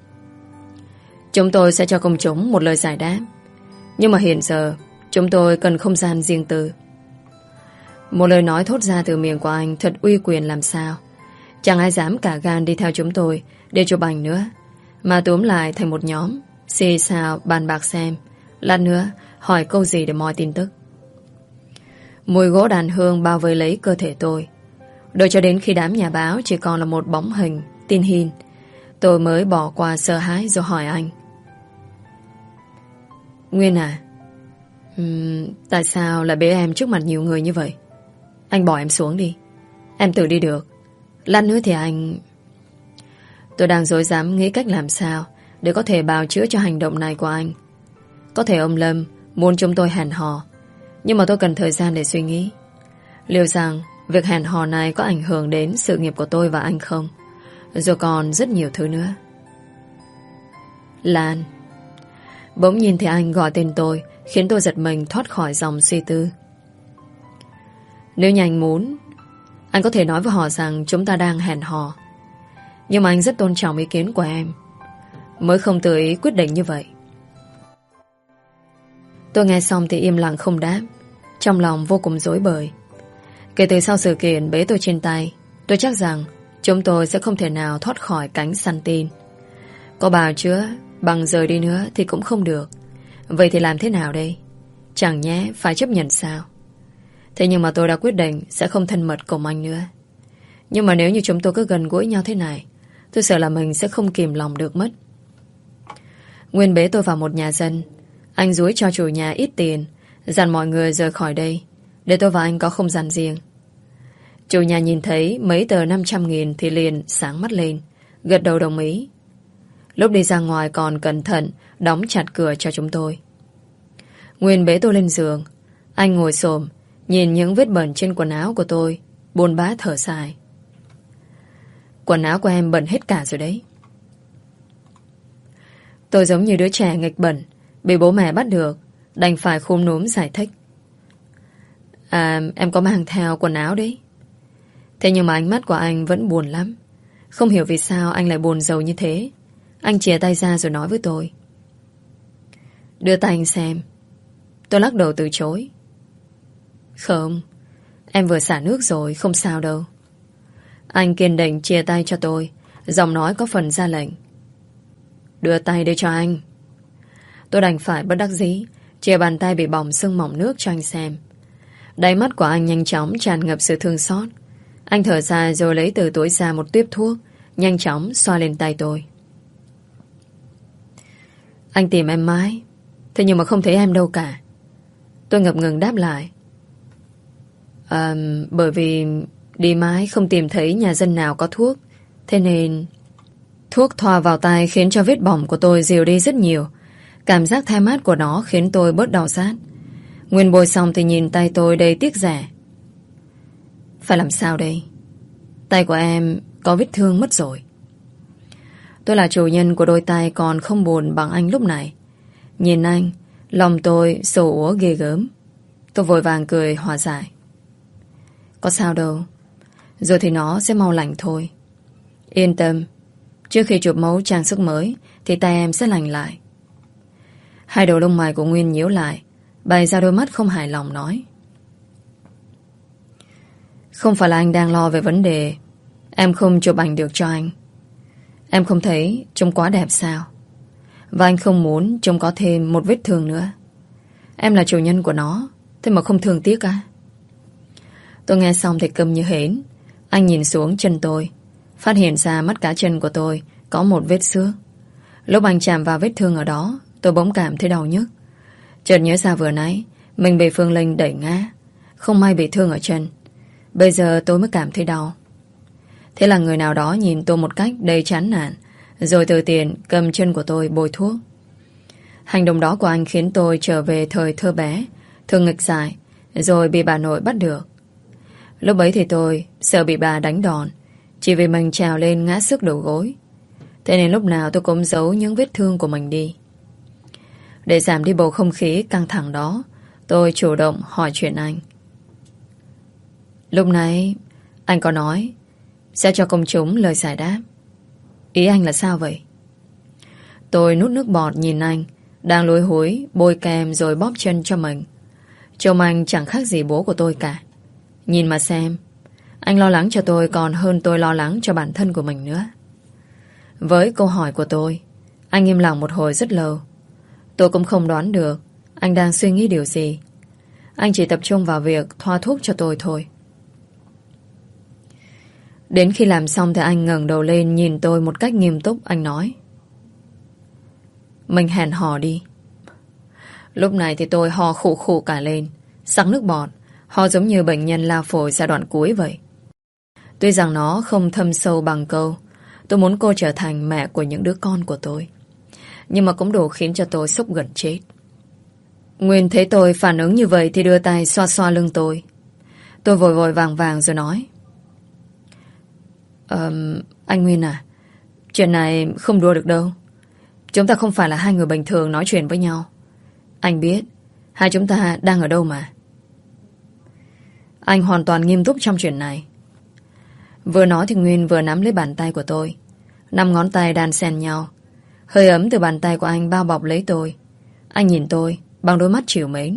Chúng tôi sẽ cho công chúng một lời giải đáp, nhưng mà hiện giờ chúng tôi cần không gian riêng tư. Một lời nói thốt ra từ miệng của anh thật uy quyền làm sao. Chẳng ai dám cả gan đi theo chúng tôi để chụp ảnh nữa, mà túm lại thành một nhóm xì xào bàn bạc xem lát nữa hỏi câu gì để moi tin tức. Mùi gỗ đàn hương bao vây lấy cơ thể tôi. Đợi cho đến khi đám nhà báo chỉ còn là một bóng hình tin hin, tôi mới bỏ qua sợ hãi rồi hỏi anh: Nguyên à, um, tại sao lại bế em trước mặt nhiều người như vậy? Anh bỏ em xuống đi, em tự đi được. Lát nữa thì anh... Tôi đang rối rắm nghĩ cách làm sao để có thể bào chữa cho hành động này của anh. Có thể ông Lâm muốn chúng tôi hẹn hò, nhưng mà tôi cần thời gian để suy nghĩ. Liệu rằng Việc hẹn hò này có ảnh hưởng đến sự nghiệp của tôi và anh không? Rồi còn rất nhiều thứ nữa. Lan. Bỗng nhìn thấy anh gọi tên tôi, khiến tôi giật mình thoát khỏi dòng suy tư. Nếu như anh muốn, anh có thể nói với họ rằng chúng ta đang hẹn hò. Nhưng mà anh rất tôn trọng ý kiến của em, mới không tự ý quyết định như vậy. Tôi nghe xong thì im lặng không đáp, trong lòng vô cùng rối bời. Kể từ sau sự kiện bế tôi trên tay, tôi chắc rằng chúng tôi sẽ không thể nào thoát khỏi cánh săn tin. Có bào chữa bằng rời đi nữa thì cũng không được. Vậy thì làm thế nào đây? Chẳng nhẽ phải chấp nhận sao? Thế nhưng mà tôi đã quyết định sẽ không thân mật cùng anh nữa. Nhưng mà nếu như chúng tôi cứ gần gũi nhau thế này, tôi sợ là mình sẽ không kìm lòng được mất. Nguyên bế tôi vào một nhà dân. Anh dúi cho chủ nhà ít tiền, dặn mọi người rời khỏi đây, để tôi và anh có không gian riêng. Chủ nhà nhìn thấy mấy tờ năm trăm nghìn thì liền sáng mắt lên, gật đầu đồng ý. Lúc đi ra ngoài còn cẩn thận đóng chặt cửa cho chúng tôi. Nguyên bế tôi lên giường. Anh ngồi xổm nhìn những vết bẩn trên quần áo của tôi, buồn bã thở dài. Quần áo của em bẩn hết cả rồi đấy. Tôi giống như đứa trẻ nghịch bẩn, bị bố mẹ bắt được, đành phải khúm núm giải thích. À, em có mang theo quần áo đấy. Thế nhưng mà ánh mắt của anh vẫn buồn lắm. Không hiểu vì sao anh lại buồn rầu như thế. Anh chìa tay ra rồi nói với tôi. Đưa tay anh xem. Tôi lắc đầu từ chối. Không, em vừa xả nước rồi, không sao đâu. Anh kiên định chìa tay cho tôi, giọng nói có phần ra lệnh. Đưa tay đây cho anh. Tôi đành phải bất đắc dĩ chìa bàn tay bị bỏng sưng mỏng nước cho anh xem. Đáy mắt của anh nhanh chóng tràn ngập sự thương xót. Anh thở dài rồi lấy từ túi ra một tuyếp thuốc, nhanh chóng xoa lên tay tôi. Anh tìm em mãi, thế nhưng mà không thấy em đâu cả. Tôi ngập ngừng đáp lại. À, bởi vì đi mãi không tìm thấy nhà dân nào có thuốc, thế nên... Thuốc thoa vào tay khiến cho vết bỏng của tôi dịu đi rất nhiều. Cảm giác thai mát của nó khiến tôi bớt đau rát. Nguyên bôi xong thì nhìn tay tôi đầy tiếc rẻ. Phải làm sao đây? Tay của em có vết thương mất rồi. Tôi là chủ nhân của đôi tay còn không buồn bằng anh lúc này. Nhìn anh, lòng tôi sầu úa ghê gớm. Tôi vội vàng cười hòa giải. Có sao đâu, rồi thì nó sẽ mau lành thôi. Yên tâm, trước khi chụp mẫu trang sức mới thì tay em sẽ lành lại. Hai đầu lông mày của Nguyên nhíu lại, bày ra đôi mắt không hài lòng nói. Không phải là anh đang lo về vấn đề em không chụp ảnh được cho anh. Em không thấy trông quá đẹp sao? Và anh không muốn trông có thêm một vết thương nữa. Em là chủ nhân của nó, thế mà không thương tiếc à? Tôi nghe xong thì câm như hến. Anh nhìn xuống chân tôi, phát hiện ra mắt cá chân của tôi có một vết xước. Lúc anh chạm vào vết thương ở đó, tôi bỗng cảm thấy đau nhức. Chợt nhớ ra vừa nãy mình bị Phương Linh đẩy ngã, không may bị thương ở chân. Bây giờ tôi mới cảm thấy đau. Thế là người nào đó nhìn tôi một cách đầy chán nản, rồi từ tiền cầm chân của tôi bôi thuốc. Hành động đó của anh khiến tôi trở về thời thơ bé, thường nghịch dại, rồi bị bà nội bắt được. Lúc ấy thì tôi sợ bị bà đánh đòn, chỉ vì mình trèo lên ngã sức đầu gối. Thế nên lúc nào tôi cũng giấu những vết thương của mình đi. Để giảm đi bầu không khí căng thẳng đó, tôi chủ động hỏi chuyện anh. Lúc nãy anh có nói sẽ cho công chúng lời giải đáp. Ý anh là sao vậy? Tôi nuốt nước bọt nhìn anh đang lúi húi bôi kem rồi bóp chân cho mình. Trông anh chẳng khác gì bố của tôi cả. Nhìn mà xem, anh lo lắng cho tôi còn hơn tôi lo lắng cho bản thân của mình nữa. Với câu hỏi của tôi, anh im lặng một hồi rất lâu. Tôi cũng không đoán được anh đang suy nghĩ điều gì. Anh chỉ tập trung vào việc thoa thuốc cho tôi thôi. Đến khi làm xong thì anh ngẩng đầu lên nhìn tôi một cách nghiêm túc. Anh nói, mình hẹn hò đi. Lúc này thì tôi ho khụ khụ cả lên, sặc nước bọt, ho giống như bệnh nhân lao phổi giai đoạn cuối vậy. Tuy rằng nó không thâm sâu bằng câu tôi muốn cô trở thành mẹ của những đứa con của tôi, nhưng mà cũng đủ khiến cho tôi sốc gần chết. Nguyên thấy tôi phản ứng như vậy thì đưa tay xoa xoa lưng tôi. Tôi vội vội vàng vàng rồi nói. um, Anh Nguyên à, chuyện này không đùa được đâu. Chúng ta không phải là hai người bình thường nói chuyện với nhau. Anh biết hai chúng ta đang ở đâu mà. Anh hoàn toàn nghiêm túc trong chuyện này. Vừa nói thì Nguyên vừa nắm lấy bàn tay của tôi. Năm ngón tay đan xen nhau. Hơi ấm từ bàn tay của anh bao bọc lấy tôi. Anh nhìn tôi bằng đôi mắt trìu mến.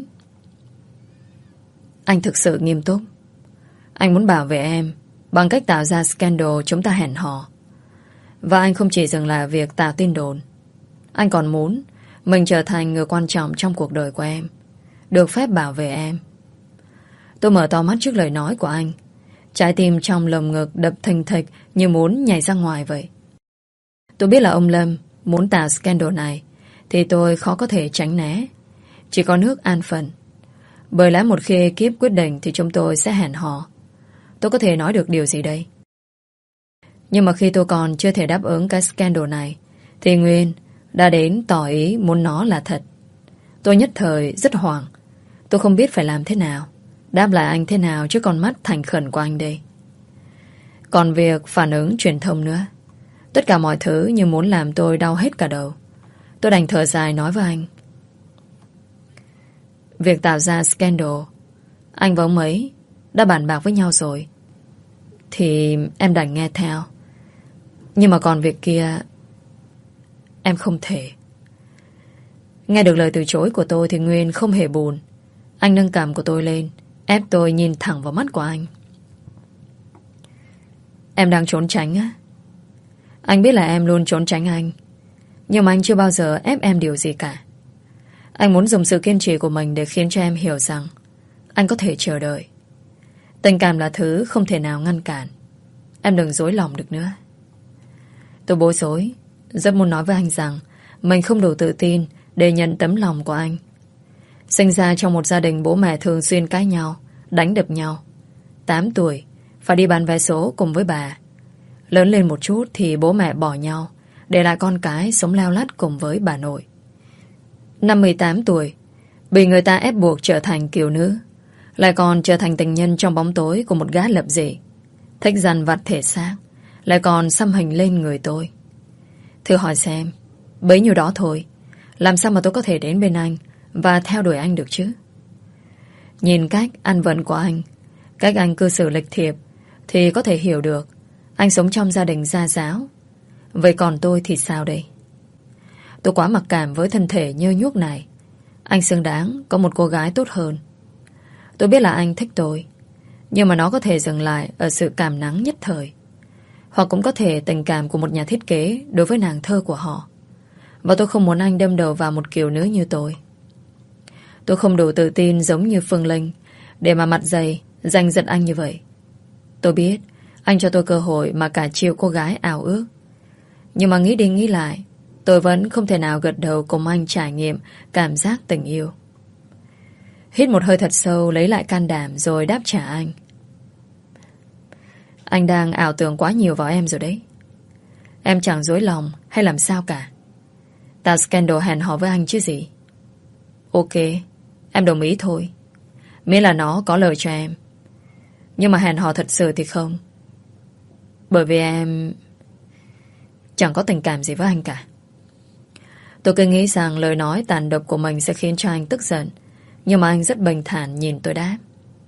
Anh thực sự nghiêm túc. Anh muốn bảo vệ em bằng cách tạo ra scandal chúng ta hẹn hò. Và anh không chỉ dừng lại việc tạo tin đồn. Anh còn muốn mình trở thành người quan trọng trong cuộc đời của em, được phép bảo vệ em. Tôi mở to mắt trước lời nói của anh. Trái tim trong lồng ngực đập thình thịch như muốn nhảy ra ngoài vậy. Tôi biết là ông Lâm muốn tạo scandal này thì tôi khó có thể tránh né. Chỉ có nước an phận. Bởi lẽ một khi ekip quyết định thì chúng tôi sẽ hẹn hò. Tôi có thể nói được điều gì đây? Nhưng mà khi tôi còn chưa thể đáp ứng cái scandal này thì Nguyên đã đến tỏ ý muốn nó là thật. Tôi nhất thời rất hoảng. Tôi không biết phải làm thế nào, đáp lại anh thế nào trước con mắt thành khẩn của anh đây. Còn việc phản ứng truyền thông nữa, tất cả mọi thứ như muốn làm tôi đau hết cả đầu. Tôi đành thở dài nói với anh. Việc tạo ra scandal, anh và ông ấy đã bàn bạc với nhau rồi, thì em đành nghe theo. Nhưng mà còn việc kia, em không thể. Nghe được lời từ chối của tôi thì Nguyên không hề buồn. Anh nâng cằm của tôi lên, ép tôi nhìn thẳng vào mắt của anh. Em đang trốn tránh á? Anh biết là em luôn trốn tránh anh, nhưng mà anh chưa bao giờ ép em điều gì cả. Anh muốn dùng sự kiên trì của mình để khiến cho em hiểu rằng anh có thể chờ đợi. Tình cảm là thứ không thể nào ngăn cản. Em đừng dối lòng được nữa. Tôi bối rối, rất muốn nói với anh rằng mình không đủ tự tin để nhận tấm lòng của anh. Sinh ra trong một gia đình bố mẹ thường xuyên cãi nhau, đánh đập nhau. Tám tuổi phải đi bán vé số cùng với bà. Lớn lên một chút thì bố mẹ bỏ nhau, để lại con cái sống leo lắt cùng với bà nội. Năm mười tám tuổi bị người ta ép buộc trở thành kiều nữ, lại còn trở thành tình nhân trong bóng tối của một gã lập dị, thích dằn vặt thể xác, lại còn xăm hình lên người tôi. Thử hỏi xem, bấy nhiêu đó thôi, làm sao mà tôi có thể đến bên anh và theo đuổi anh được chứ? Nhìn cách ăn vận của anh, cách anh cư xử lịch thiệp, thì có thể hiểu được anh sống trong gia đình gia giáo. Vậy còn tôi thì sao đây? Tôi quá mặc cảm với thân thể nhơ nhuốc này. Anh xứng đáng có một cô gái tốt hơn. Tôi biết là anh thích tôi, nhưng mà nó có thể dừng lại ở sự cảm nắng nhất thời, hoặc cũng có thể tình cảm của một nhà thiết kế đối với nàng thơ của họ. Và tôi không muốn anh đâm đầu vào một kiều nữ như tôi. Tôi không đủ tự tin giống như Phương Linh để mà mặt dày giành giật anh như vậy. Tôi biết anh cho tôi cơ hội mà cả triệu cô gái ảo ước. Nhưng mà nghĩ đi nghĩ lại, tôi vẫn không thể nào gật đầu cùng anh trải nghiệm cảm giác tình yêu. Hít một hơi thật sâu, lấy lại can đảm rồi đáp trả anh. Anh đang ảo tưởng quá nhiều vào em rồi đấy. Em chẳng dối lòng hay làm sao cả. Tạo scandal hẹn hò với anh chứ gì. Ok, em đồng ý thôi, miễn là nó có lợi cho em. Nhưng mà hẹn hò thật sự thì không. Bởi vì em chẳng có tình cảm gì với anh cả. Tôi cứ nghĩ rằng lời nói tàn độc của mình sẽ khiến cho anh tức giận. Nhưng mà anh rất bình thản nhìn tôi đáp.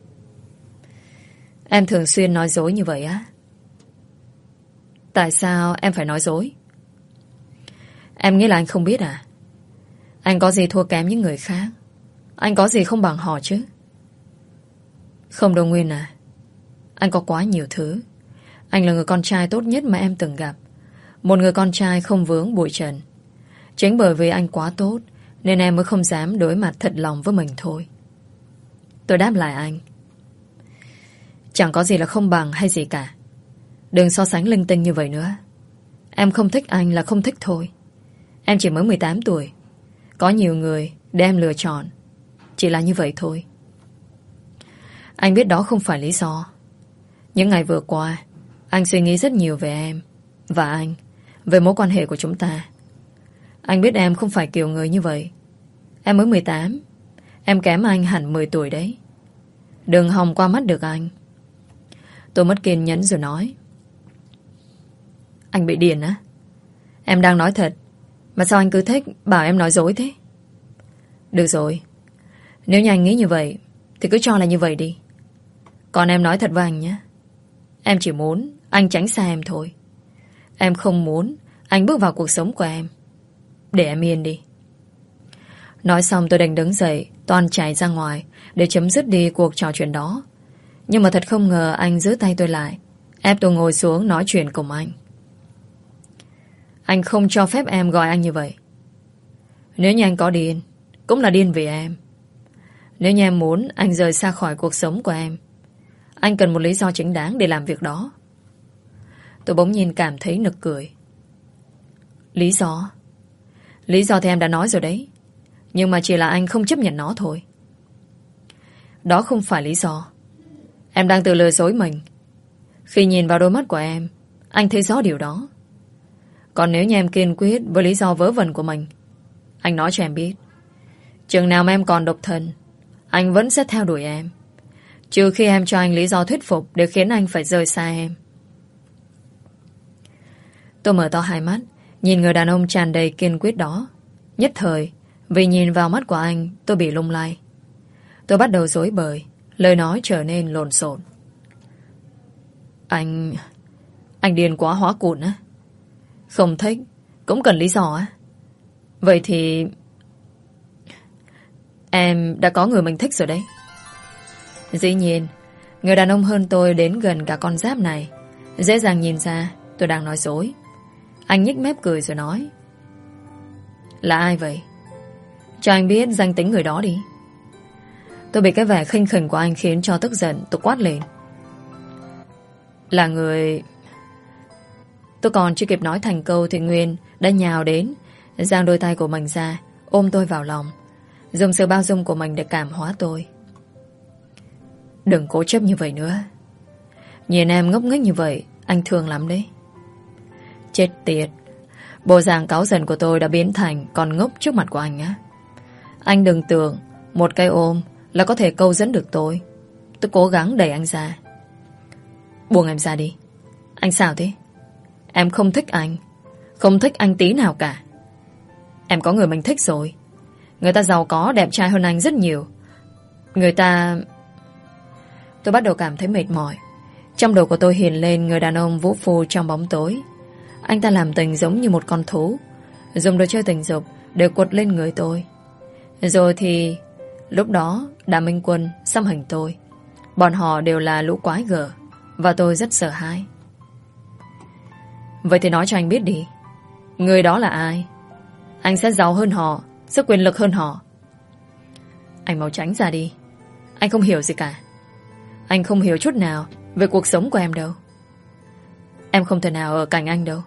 Em thường xuyên nói dối như vậy á? Tại sao em phải nói dối? Em nghĩ là anh không biết à? Anh có gì thua kém những người khác? Anh có gì không bằng họ chứ? Không đâu Nguyên à. Anh có quá nhiều thứ. Anh là người con trai tốt nhất mà em từng gặp. Một người con trai không vướng bụi trần. Chính bởi vì anh quá tốt nên em mới không dám đối mặt thật lòng với mình thôi. Tôi đáp lại anh. Chẳng có gì là không bằng hay gì cả. Đừng so sánh linh tinh như vậy nữa. Em không thích anh là không thích thôi. Em chỉ mới mười tám tuổi. Có nhiều người để em lựa chọn. Chỉ là như vậy thôi. Anh biết đó không phải lý do. Những ngày vừa qua anh suy nghĩ rất nhiều về em và anh, về mối quan hệ của chúng ta. Anh biết em không phải kiểu người như vậy. Em mới mười tám. Em kém anh hẳn mười tuổi đấy. Đừng hòng qua mắt được anh. Tôi mất kiên nhẫn rồi nói. Anh bị điên á? Em đang nói thật, mà sao anh cứ thích bảo em nói dối thế? Được rồi, nếu như anh nghĩ như vậy thì cứ cho là như vậy đi. Còn em nói thật với anh nhé. Em chỉ muốn anh tránh xa em thôi. Em không muốn anh bước vào cuộc sống của em. Để em yên đi. Nói xong tôi đành đứng dậy, toan chạy ra ngoài để chấm dứt đi cuộc trò chuyện đó. Nhưng mà thật không ngờ anh giữ tay tôi lại, ép tôi ngồi xuống nói chuyện cùng anh. Anh không cho phép em gọi anh như vậy. Nếu như anh có điên, cũng là điên vì em. Nếu như em muốn anh rời xa khỏi cuộc sống của em, anh cần một lý do chính đáng để làm việc đó. Tôi bỗng nhiên cảm thấy nực cười. Lý do? Lý do thì em đã nói rồi đấy. Nhưng mà chỉ là anh không chấp nhận nó thôi. Đó không phải lý do. Em đang tự lừa dối mình. Khi nhìn vào đôi mắt của em, anh thấy rõ điều đó. Còn nếu như em kiên quyết với lý do vớ vẩn của mình, anh nói cho em biết, chừng nào mà em còn độc thân, anh vẫn sẽ theo đuổi em, trừ khi em cho anh lý do thuyết phục để khiến anh phải rời xa em. Tôi mở to hai mắt, nhìn người đàn ông tràn đầy kiên quyết đó. Nhất thời, vì nhìn vào mắt của anh, tôi bị lung lay. Tôi bắt đầu rối bời, lời nói trở nên lộn xộn. Anh... Anh điên quá hóa cụn á? Không thích, cũng cần lý do á? Vậy thì... Em đã có người mình thích rồi đấy. Dĩ nhiên, người đàn ông hơn tôi đến gần cả con giáp này. Dễ dàng nhìn ra tôi đang nói dối. Anh nhếch mép cười rồi nói. Là ai vậy? Cho anh biết danh tính người đó đi. Tôi bị cái vẻ khinh khỉnh của anh khiến cho tức giận. Tôi quát lên. Là người... Tôi còn chưa kịp nói thành câu thì Nguyên đã nhào đến, giang đôi tay của mình ra, ôm tôi vào lòng, dùng sự bao dung của mình để cảm hóa tôi. Đừng cố chấp như vậy nữa. Nhìn em ngốc nghếch như vậy, anh thương lắm đấy. Chết tiệt. Bộ dạng cáu giận của tôi đã biến thành con ngốc trước mặt của anh á. Anh đừng tưởng một cái ôm là có thể câu dẫn được tôi. Tôi cố gắng đẩy anh ra. Buông em ra đi. Anh sao thế? Em không thích anh. Không thích anh tí nào cả. Em có người mình thích rồi. Người ta giàu có, đẹp trai hơn anh rất nhiều. Người ta... Tôi bắt đầu cảm thấy mệt mỏi. Trong đầu của tôi hiện lên người đàn ông vũ phu trong bóng tối. Anh ta làm tình giống như một con thú, dùng đồ chơi tình dục để quật lên người tôi. Rồi thì lúc đó Đàm Minh Quân xăm hình tôi. Bọn họ đều là lũ quái gở, và tôi rất sợ hãi. Vậy thì nói cho anh biết đi, người đó là ai? Anh sẽ giàu hơn họ, sẽ quyền lực hơn họ. Anh mau tránh ra đi. Anh không hiểu gì cả. Anh không hiểu chút nào về cuộc sống của em đâu. Em không thể nào ở cạnh anh đâu.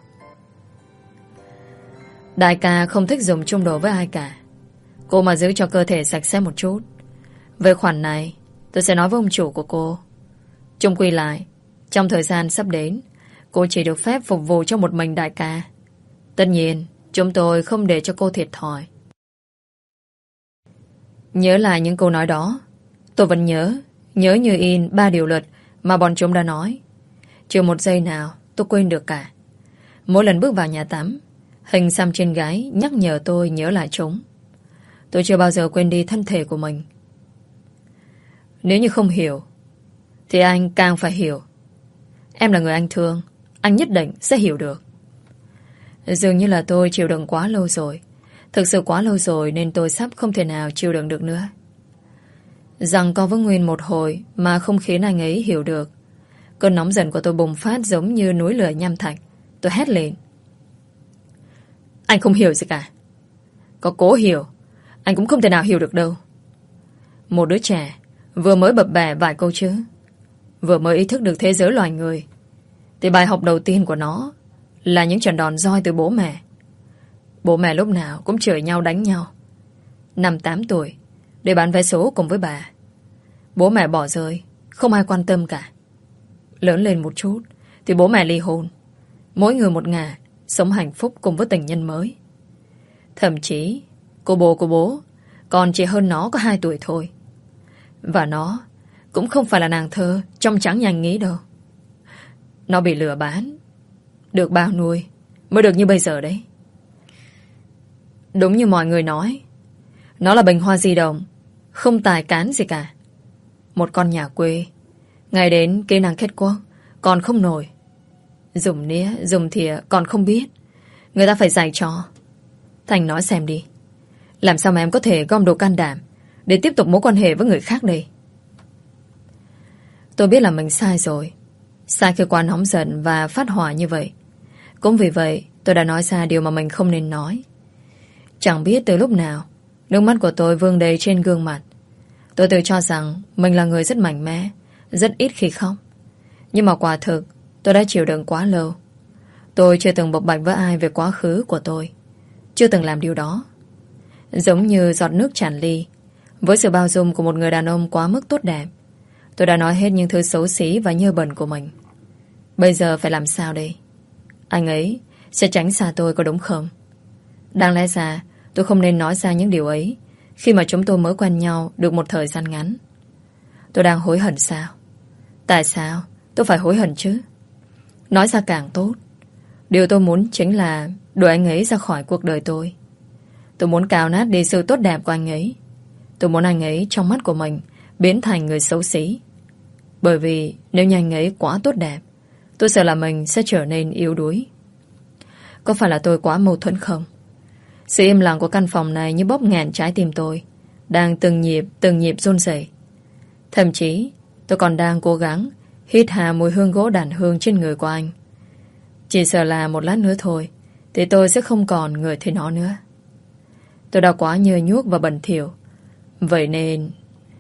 Đại ca không thích dùng chung đồ với ai cả. Cô mà giữ cho cơ thể sạch sẽ một chút. Về khoản này tôi sẽ nói với ông chủ của cô. Chung quy lại, trong thời gian sắp đến, cô chỉ được phép phục vụ cho một mình đại ca. Tất nhiên chúng tôi không để cho cô thiệt thòi. Nhớ lại những câu nói đó, tôi vẫn nhớ. Nhớ như in ba điều luật mà bọn chúng đã nói. Chưa một giây nào tôi quên được cả. Mỗi lần bước vào nhà tắm, hình xăm trên gái nhắc nhở tôi nhớ lại chúng. Tôi chưa bao giờ quên đi thân thể của mình. Nếu như không hiểu thì anh càng phải hiểu. Em là người anh thương, anh nhất định sẽ hiểu được. Dường như là tôi chịu đựng quá lâu rồi. Thực sự quá lâu rồi nên tôi sắp không thể nào chịu đựng được nữa. Rằng có với Nguyên một hồi mà không khiến anh ấy hiểu được. Cơn nóng giận của tôi bùng phát giống như núi lửa nham thạch. Tôi hét lên. Anh không hiểu gì cả. Có cố hiểu, anh cũng không thể nào hiểu được đâu. Một đứa trẻ vừa mới bập bẹ vài câu chữ, vừa mới ý thức được thế giới loài người, thì bài học đầu tiên của nó là những trận đòn roi từ bố mẹ. Bố mẹ lúc nào cũng chửi nhau đánh nhau. Năm tám tuổi để bán vé số cùng với bà. Bố mẹ bỏ rơi, không ai quan tâm cả. Lớn lên một chút thì bố mẹ ly hôn, mỗi người một ngả, sống hạnh phúc cùng với tình nhân mới. Thậm chí cô bồ của bố còn chỉ hơn nó có hai tuổi thôi. Và nó cũng không phải là nàng thơ trong trắng như anh nghĩ đâu. Nó bị lừa bán, được bao nuôi mới được như bây giờ đấy. Đúng như mọi người nói, nó là bình hoa di động, không tài cán gì cả. Một con nhà quê, ngày đến kỹ năng kết quốc còn không nổi, dùng nĩa, dùng thìa còn không biết. Người ta phải dạy cho. Thành nói xem đi, làm sao mà em có thể gom đủ can đảm để tiếp tục mối quan hệ với người khác đây? Tôi biết là mình sai rồi, sai khi quá nóng giận và phát hỏa như vậy. Cũng vì vậy tôi đã nói ra điều mà mình không nên nói. Chẳng biết từ lúc nào nước mắt của tôi vương đầy trên gương mặt. Tôi tự cho rằng mình là người rất mạnh mẽ, rất ít khi khóc. Nhưng mà quả thực tôi đã chịu đựng quá lâu. Tôi chưa từng bộc bạch với ai về quá khứ của tôi, chưa từng làm điều đó. Giống như giọt nước tràn ly, với sự bao dung của một người đàn ông quá mức tốt đẹp, tôi đã nói hết những thứ xấu xí và nhơ bẩn của mình. Bây giờ phải làm sao đây? Anh ấy sẽ tránh xa tôi có đúng không? Đáng lẽ ra tôi không nên nói ra những điều ấy khi mà chúng tôi mới quen nhau được một thời gian ngắn. Tôi đang hối hận sao? Tại sao tôi phải hối hận chứ? Nói ra càng tốt. Điều tôi muốn chính là đuổi anh ấy ra khỏi cuộc đời tôi. Tôi muốn cào nát đi sự tốt đẹp của anh ấy. Tôi muốn anh ấy trong mắt của mình biến thành người xấu xí. Bởi vì nếu như anh ấy quá tốt đẹp, tôi sợ là mình sẽ trở nên yếu đuối. Có phải là tôi quá mâu thuẫn không? Sự im lặng của căn phòng này như bóp nghẹn trái tim tôi, đang từng nhịp từng nhịp run rẩy. Thậm chí tôi còn đang cố gắng hít hà mùi hương gỗ đàn hương trên người của anh. Chỉ sợ là một lát nữa thôi thì tôi sẽ không còn người thấy nó nữa. Tôi đã quá nhơ nhuốc và bẩn thỉu. Vậy nên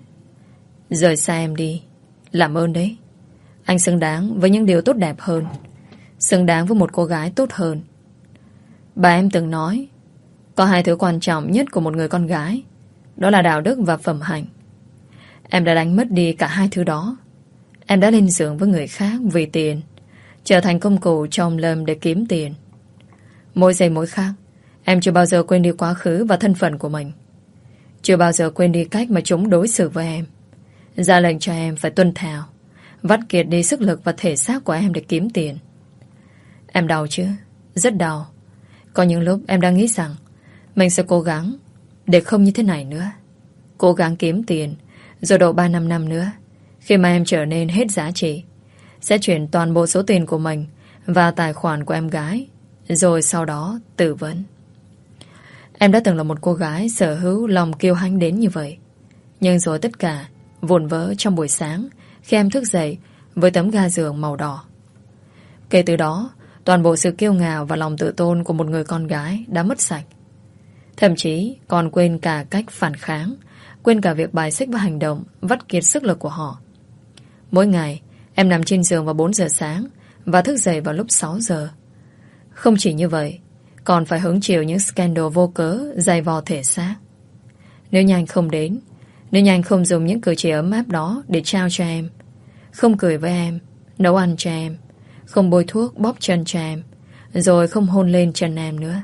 rời xa em đi. Làm ơn đấy. Anh xứng đáng với những điều tốt đẹp hơn, xứng đáng với một cô gái tốt hơn. Bà em từng nói có hai thứ quan trọng nhất của một người con gái, đó là đạo đức và phẩm hạnh. Em đã đánh mất đi cả hai thứ đó. Em đã lên giường với người khác vì tiền, trở thành công cụ trong lâm để kiếm tiền. Mỗi giây mỗi khắc, em chưa bao giờ quên đi quá khứ và thân phận của mình. Chưa bao giờ quên đi cách mà chúng đối xử với em, ra lệnh cho em phải tuân theo, vắt kiệt đi sức lực và thể xác của em để kiếm tiền. Em đau chứ? Rất đau. Có những lúc em đang nghĩ rằng mình sẽ cố gắng để không như thế này nữa. Cố gắng kiếm tiền, rồi độ ba năm năm nữa, khi mà em trở nên hết giá trị, sẽ chuyển toàn bộ số tiền của mình vào tài khoản của em gái, rồi sau đó tư vấn. Em đã từng là một cô gái sở hữu lòng kiêu hãnh đến như vậy. Nhưng rồi tất cả vụn vỡ trong buổi sáng khi em thức dậy với tấm ga giường màu đỏ. Kể từ đó, toàn bộ sự kiêu ngạo và lòng tự tôn của một người con gái đã mất sạch. Thậm chí còn quên cả cách phản kháng, quên cả việc bài xích và hành động vắt kiệt sức lực của họ. Mỗi ngày, em nằm trên giường vào bốn giờ sáng và thức dậy vào lúc sáu giờ. Không chỉ như vậy, còn phải hứng chịu những scandal vô cớ dày vò thể xác. Nếu như anh không đến, nếu như anh không dùng những cử chỉ ấm áp đó để trao cho em, không cười với em, nấu ăn cho em, không bôi thuốc bóp chân cho em, rồi không hôn lên chân em nữa,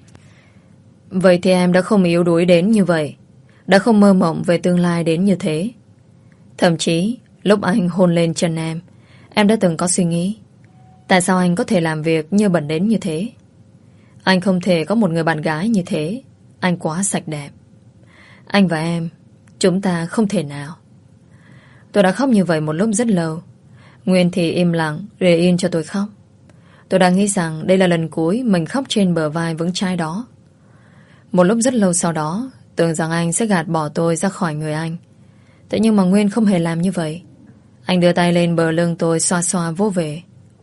vậy thì em đã không yếu đuối đến như vậy, đã không mơ mộng về tương lai đến như thế. Thậm chí lúc anh hôn lên chân em, em đã từng có suy nghĩ, tại sao anh có thể làm việc như bẩn đến như thế? Anh không thể có một người bạn gái như thế. Anh quá sạch đẹp. Anh và em, chúng ta không thể nào. Tôi đã khóc như vậy một lúc rất lâu. Nguyên thì im lặng để yên cho tôi khóc. Tôi đã nghĩ rằng đây là lần cuối mình khóc trên bờ vai vững chãi đó. Một lúc rất lâu sau đó, tưởng rằng anh sẽ gạt bỏ tôi ra khỏi người anh. Thế nhưng mà Nguyên không hề làm như vậy. Anh đưa tay lên bờ lưng tôi, xoa xoa vô về.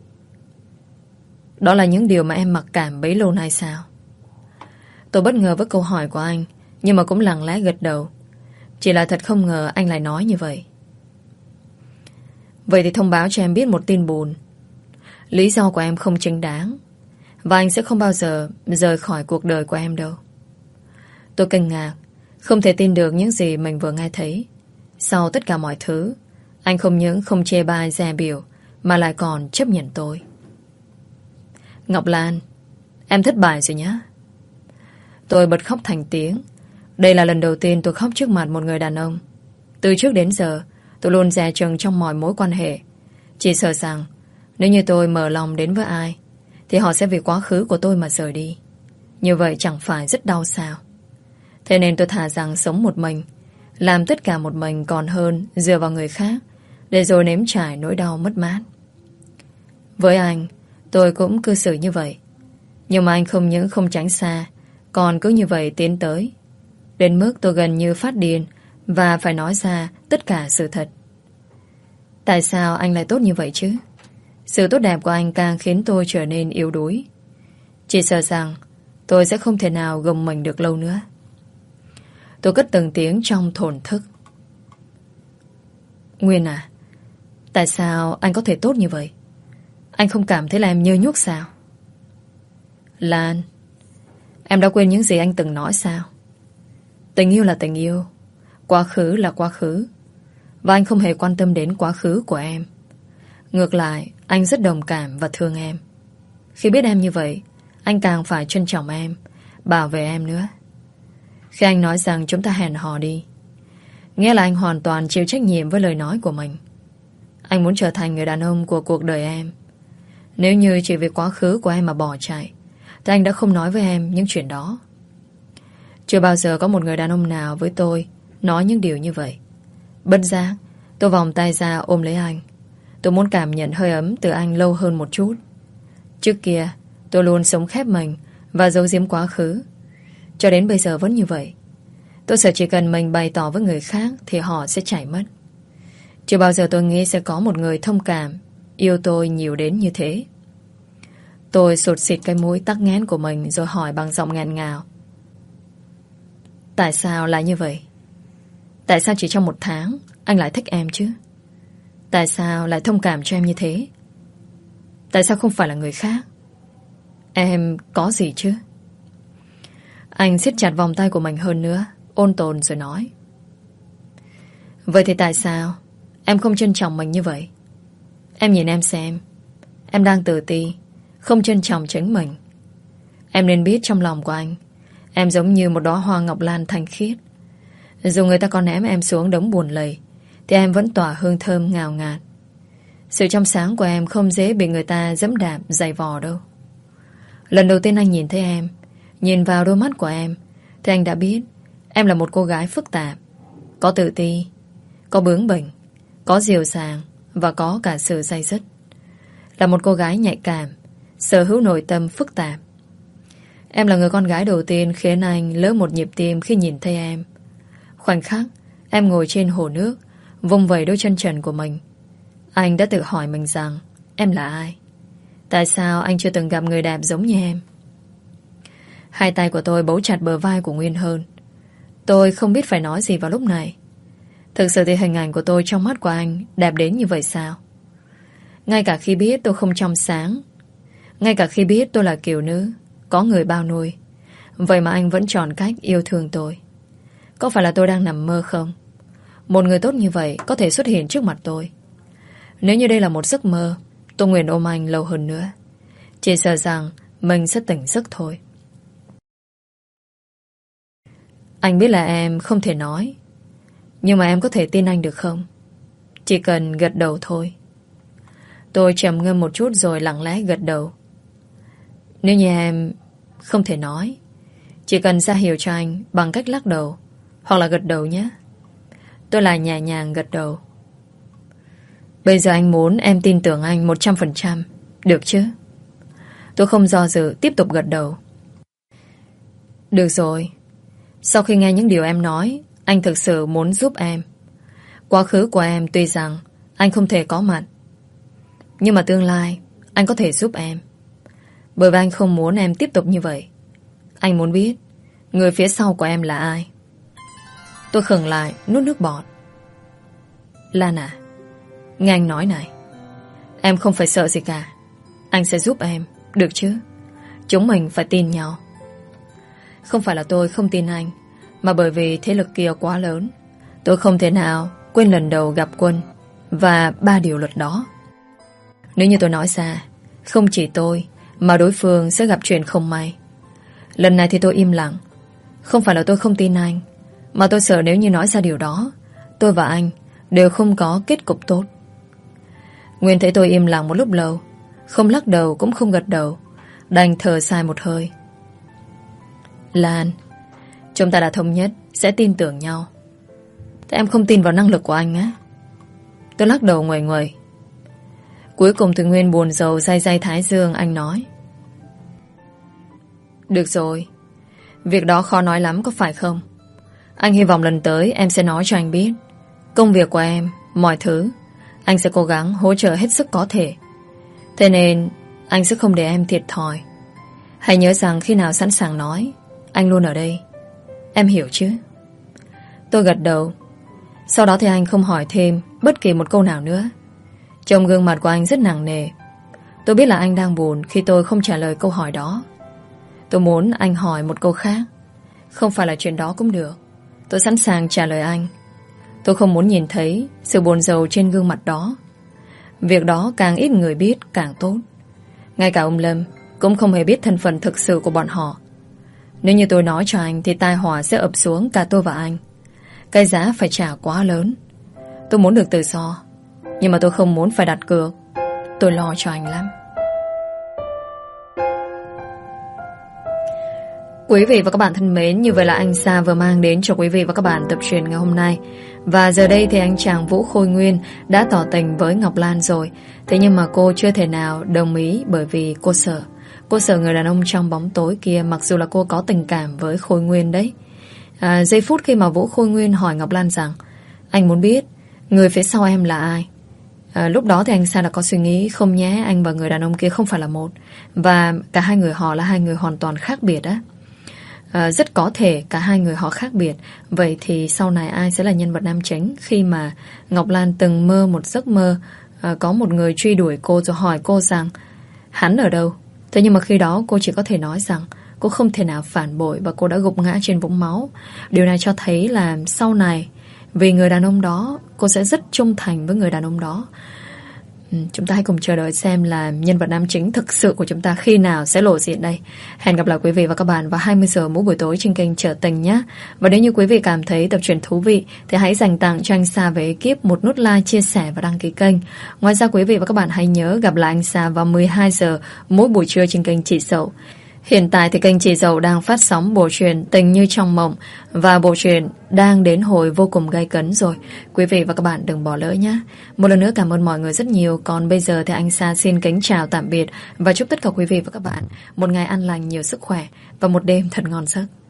Đó là những điều mà em mặc cảm bấy lâu nay sao? Tôi bất ngờ với câu hỏi của anh, nhưng mà cũng lặng lẽ gật đầu. Chỉ là thật không ngờ anh lại nói như vậy. Vậy thì thông báo cho em biết một tin buồn. Lý do của em không chính đáng, và anh sẽ không bao giờ rời khỏi cuộc đời của em đâu. Tôi kinh ngạc, không thể tin được những gì mình vừa nghe thấy. Sau tất cả mọi thứ, anh không những không chê bai dè biểu, mà lại còn chấp nhận tôi. Ngọc Lan, em thất bại rồi nhá. Tôi bật khóc thành tiếng. Đây là lần đầu tiên tôi khóc trước mặt một người đàn ông. Từ trước đến giờ, Tôi luôn dè chừng trong mọi mối quan hệ. Chỉ sợ rằng nếu như tôi mở lòng đến với ai thì họ sẽ vì quá khứ của tôi mà rời đi. Như vậy chẳng phải rất đau sao? Thế nên tôi thà rằng sống một mình, làm tất cả một mình còn hơn dựa vào người khác để rồi nếm trải nỗi đau mất mát. Với anh, tôi cũng cư xử như vậy. Nhưng mà anh không những không tránh xa, còn cứ như vậy tiến tới. Đến mức tôi gần như phát điên và phải nói ra tất cả sự thật. Tại sao anh lại tốt như vậy chứ? Sự tốt đẹp của anh càng khiến tôi trở nên yếu đuối. Chỉ sợ rằng tôi sẽ không thể nào gồng mình được lâu nữa. Tôi cất từng tiếng trong thổn thức. Nguyên à, tại sao anh có thể tốt như vậy? Anh không cảm thấy là em nhơ nhuốc sao? Lan, em đã quên những gì anh từng nói sao? Tình yêu là tình yêu, quá khứ là quá khứ, và anh không hề quan tâm đến quá khứ của em. Ngược lại, anh rất đồng cảm và thương em. Khi biết em như vậy, anh càng phải trân trọng em, bảo vệ em nữa. Khi anh nói rằng chúng ta hẹn hò đi, nghĩa là anh hoàn toàn chịu trách nhiệm với lời nói của mình. Anh muốn trở thành người đàn ông của cuộc đời em. Nếu như chỉ vì quá khứ của em mà bỏ chạy thì anh đã không nói với em những chuyện đó. Chưa bao giờ có một người đàn ông nào với tôi nói những điều như vậy. Bất giác, tôi vòng tay ra ôm lấy anh. Tôi muốn cảm nhận hơi ấm từ anh lâu hơn một chút. Trước kia, tôi luôn sống khép mình và giấu giếm quá khứ. Cho đến bây giờ vẫn như vậy. Tôi sợ chỉ cần mình bày tỏ với người khác thì họ sẽ chảy mất. Chưa bao giờ tôi nghĩ sẽ có một người thông cảm, yêu tôi nhiều đến như thế. Tôi sụt xịt cái mũi tắc nghẽn của mình rồi hỏi bằng giọng nghẹn ngào. Tại sao lại như vậy? Tại sao chỉ trong một tháng anh lại thích em chứ? Tại sao lại thông cảm cho em như thế? Tại sao không phải là người khác? Em có gì chứ? Anh siết chặt vòng tay của mình hơn nữa, ôn tồn rồi nói. Vậy thì tại sao em không trân trọng mình như vậy? Em nhìn em xem, em đang tự ti, không trân trọng chính mình. Em nên biết trong lòng của anh, em giống như một đóa hoa ngọc lan thanh khiết. Dù người ta có ném em xuống đống buồn lầy thì em vẫn tỏa hương thơm ngào ngạt. Sự trong sáng của em không dễ bị người ta giẫm đạp giày vò đâu. Lần đầu tiên anh nhìn thấy em, nhìn vào đôi mắt của em, thì anh đã biết em là một cô gái phức tạp, có tự ti, có bướng bỉnh, có dịu dàng và có cả sự day dứt. Là một cô gái nhạy cảm, sở hữu nội tâm phức tạp. Em là người con gái đầu tiên khiến anh lỡ một nhịp tim khi nhìn thấy em. Khoảnh khắc em ngồi trên hồ nước, vung vẩy đôi chân trần của mình, anh đã tự hỏi mình rằng em là ai? Tại sao anh chưa từng gặp người đẹp giống như em? Hai tay của tôi bấu chặt bờ vai của Nguyên hơn. Tôi không biết phải nói gì vào lúc này. Thực sự thì hình ảnh của tôi trong mắt của anh đẹp đến như vậy sao? Ngay cả khi biết tôi không trong sáng, ngay cả khi biết tôi là kiều nữ, có người bao nuôi, vậy mà anh vẫn chọn cách yêu thương tôi. Có phải là tôi đang nằm mơ không? Một người tốt như vậy có thể xuất hiện trước mặt tôi. Nếu như đây là một giấc mơ, tôi nguyện ôm anh lâu hơn nữa. Chỉ sợ rằng mình sẽ tỉnh giấc thôi. Anh biết là em không thể nói, nhưng mà em có thể tin anh được không? Chỉ cần gật đầu thôi. Tôi trầm ngâm một chút rồi lặng lẽ gật đầu. Nếu như em không thể nói, chỉ cần ra hiệu cho anh bằng cách lắc đầu hoặc là gật đầu nhé. Tôi lại nhẹ nhàng gật đầu. Bây giờ anh muốn em tin tưởng anh một trăm phần trăm, được chứ? Tôi không do dự, tiếp tục gật đầu. Được rồi. Sau khi nghe những điều em nói, anh thực sự muốn giúp em. Quá khứ của em tuy rằng anh không thể có mặt, nhưng mà tương lai anh có thể giúp em. Bởi vì anh không muốn em tiếp tục như vậy. Anh muốn biết người phía sau của em là ai. Tôi khựng lại, nuốt nước bọt. Lan à, nghe anh nói này, em không phải sợ gì cả. Anh sẽ giúp em, được chứ? Chúng mình phải tin nhau. Không phải là tôi không tin anh, mà bởi vì thế lực kia quá lớn. Tôi không thể nào quên lần đầu gặp Quân và ba điều luật đó. Nếu như tôi nói ra, không chỉ tôi mà đối phương sẽ gặp chuyện không may. Lần này thì tôi im lặng. Không phải là tôi không tin anh, mà tôi sợ nếu như nói ra điều đó, tôi và anh đều không có kết cục tốt. Nguyên thấy tôi im lặng một lúc lâu, không lắc đầu cũng không gật đầu, đành thở dài một hơi. Lan, chúng ta đã thống nhất sẽ tin tưởng nhau. Thế em không tin vào năng lực của anh á? Tôi lắc đầu nguầy nguầy. Cuối cùng thì Nguyên buồn rầu day day thái dương. Anh nói: Được rồi, việc đó khó nói lắm có phải không? Anh hy vọng lần tới em sẽ nói cho anh biết công việc của em, mọi thứ anh sẽ cố gắng hỗ trợ hết sức có thể. Thế nên anh sẽ không để em thiệt thòi. Hãy nhớ rằng khi nào sẵn sàng nói, anh luôn ở đây. Em hiểu chứ? Tôi gật đầu. Sau đó thì anh không hỏi thêm bất kỳ một câu nào nữa. Trông gương mặt của anh rất nặng nề. Tôi biết là anh đang buồn khi tôi không trả lời câu hỏi đó. Tôi muốn anh hỏi một câu khác. Không phải là chuyện đó cũng được. Tôi sẵn sàng trả lời anh. Tôi không muốn nhìn thấy sự buồn rầu trên gương mặt đó. Việc đó càng ít người biết càng tốt. Ngay cả ông Lâm cũng không hề biết thân phận thực sự của bọn họ. Nếu như tôi nói cho anh thì tai họa sẽ ập xuống cả tôi và anh. Cái giá phải trả quá lớn. Tôi muốn được tự do, nhưng mà tôi không muốn phải đặt cược. Tôi lo cho anh lắm. Quý vị và các bạn thân mến, như vậy là anh Sa vừa mang đến cho quý vị và các bạn tập truyện ngày hôm nay. Và giờ đây thì anh chàng Vũ Khôi Nguyên đã tỏ tình với Ngọc Lan rồi. Thế nhưng mà cô chưa thể nào đồng ý, bởi vì cô sợ. Cô sợ người đàn ông trong bóng tối kia, mặc dù là cô có tình cảm với Khôi Nguyên đấy. à, Giây phút khi mà Vũ Khôi Nguyên hỏi Ngọc Lan rằng anh muốn biết người phía sau em là ai, à, lúc đó thì anh Sa đã có suy nghĩ không nhé, anh và người đàn ông kia không phải là một, và cả hai người họ là hai người hoàn toàn khác biệt á. À, rất có thể cả hai người họ khác biệt. Vậy thì sau này ai sẽ là nhân vật nam chính khi mà Ngọc Lan từng mơ một giấc mơ à, có một người truy đuổi cô rồi hỏi cô rằng hắn ở đâu. Thế nhưng mà khi đó cô chỉ có thể nói rằng cô không thể nào phản bội và cô đã gục ngã trên vũng máu. Điều này cho thấy là sau này vì người đàn ông đó cô sẽ rất trung thành với người đàn ông đó. ừ, Chúng ta hãy cùng chờ đợi xem là nhân vật nam chính thực sự của chúng ta khi nào sẽ lộ diện đây. Hẹn gặp lại quý vị và các bạn vào hai mươi giờ mỗi buổi tối trên kênh Trở Tình nhé. Và nếu như quý vị cảm thấy tập truyện thú vị thì hãy dành tặng cho anh Sa và ekip một nút like, chia sẻ và đăng ký kênh. Ngoài ra quý vị và các bạn hãy nhớ gặp lại anh Sa vào mười hai giờ mỗi buổi trưa trên kênh Chị Dậu. Hiện tại thì kênh Chị Dậu đang phát sóng bộ truyện Tình Như Trong Mộng, và bộ truyện đang đến hồi vô cùng gay cấn rồi. Quý vị và các bạn đừng bỏ lỡ nhé. Một lần nữa cảm ơn mọi người rất nhiều. Còn bây giờ thì anh Sa xin kính chào tạm biệt và chúc tất cả quý vị và các bạn một ngày an lành, nhiều sức khỏe và một đêm thật ngon giấc.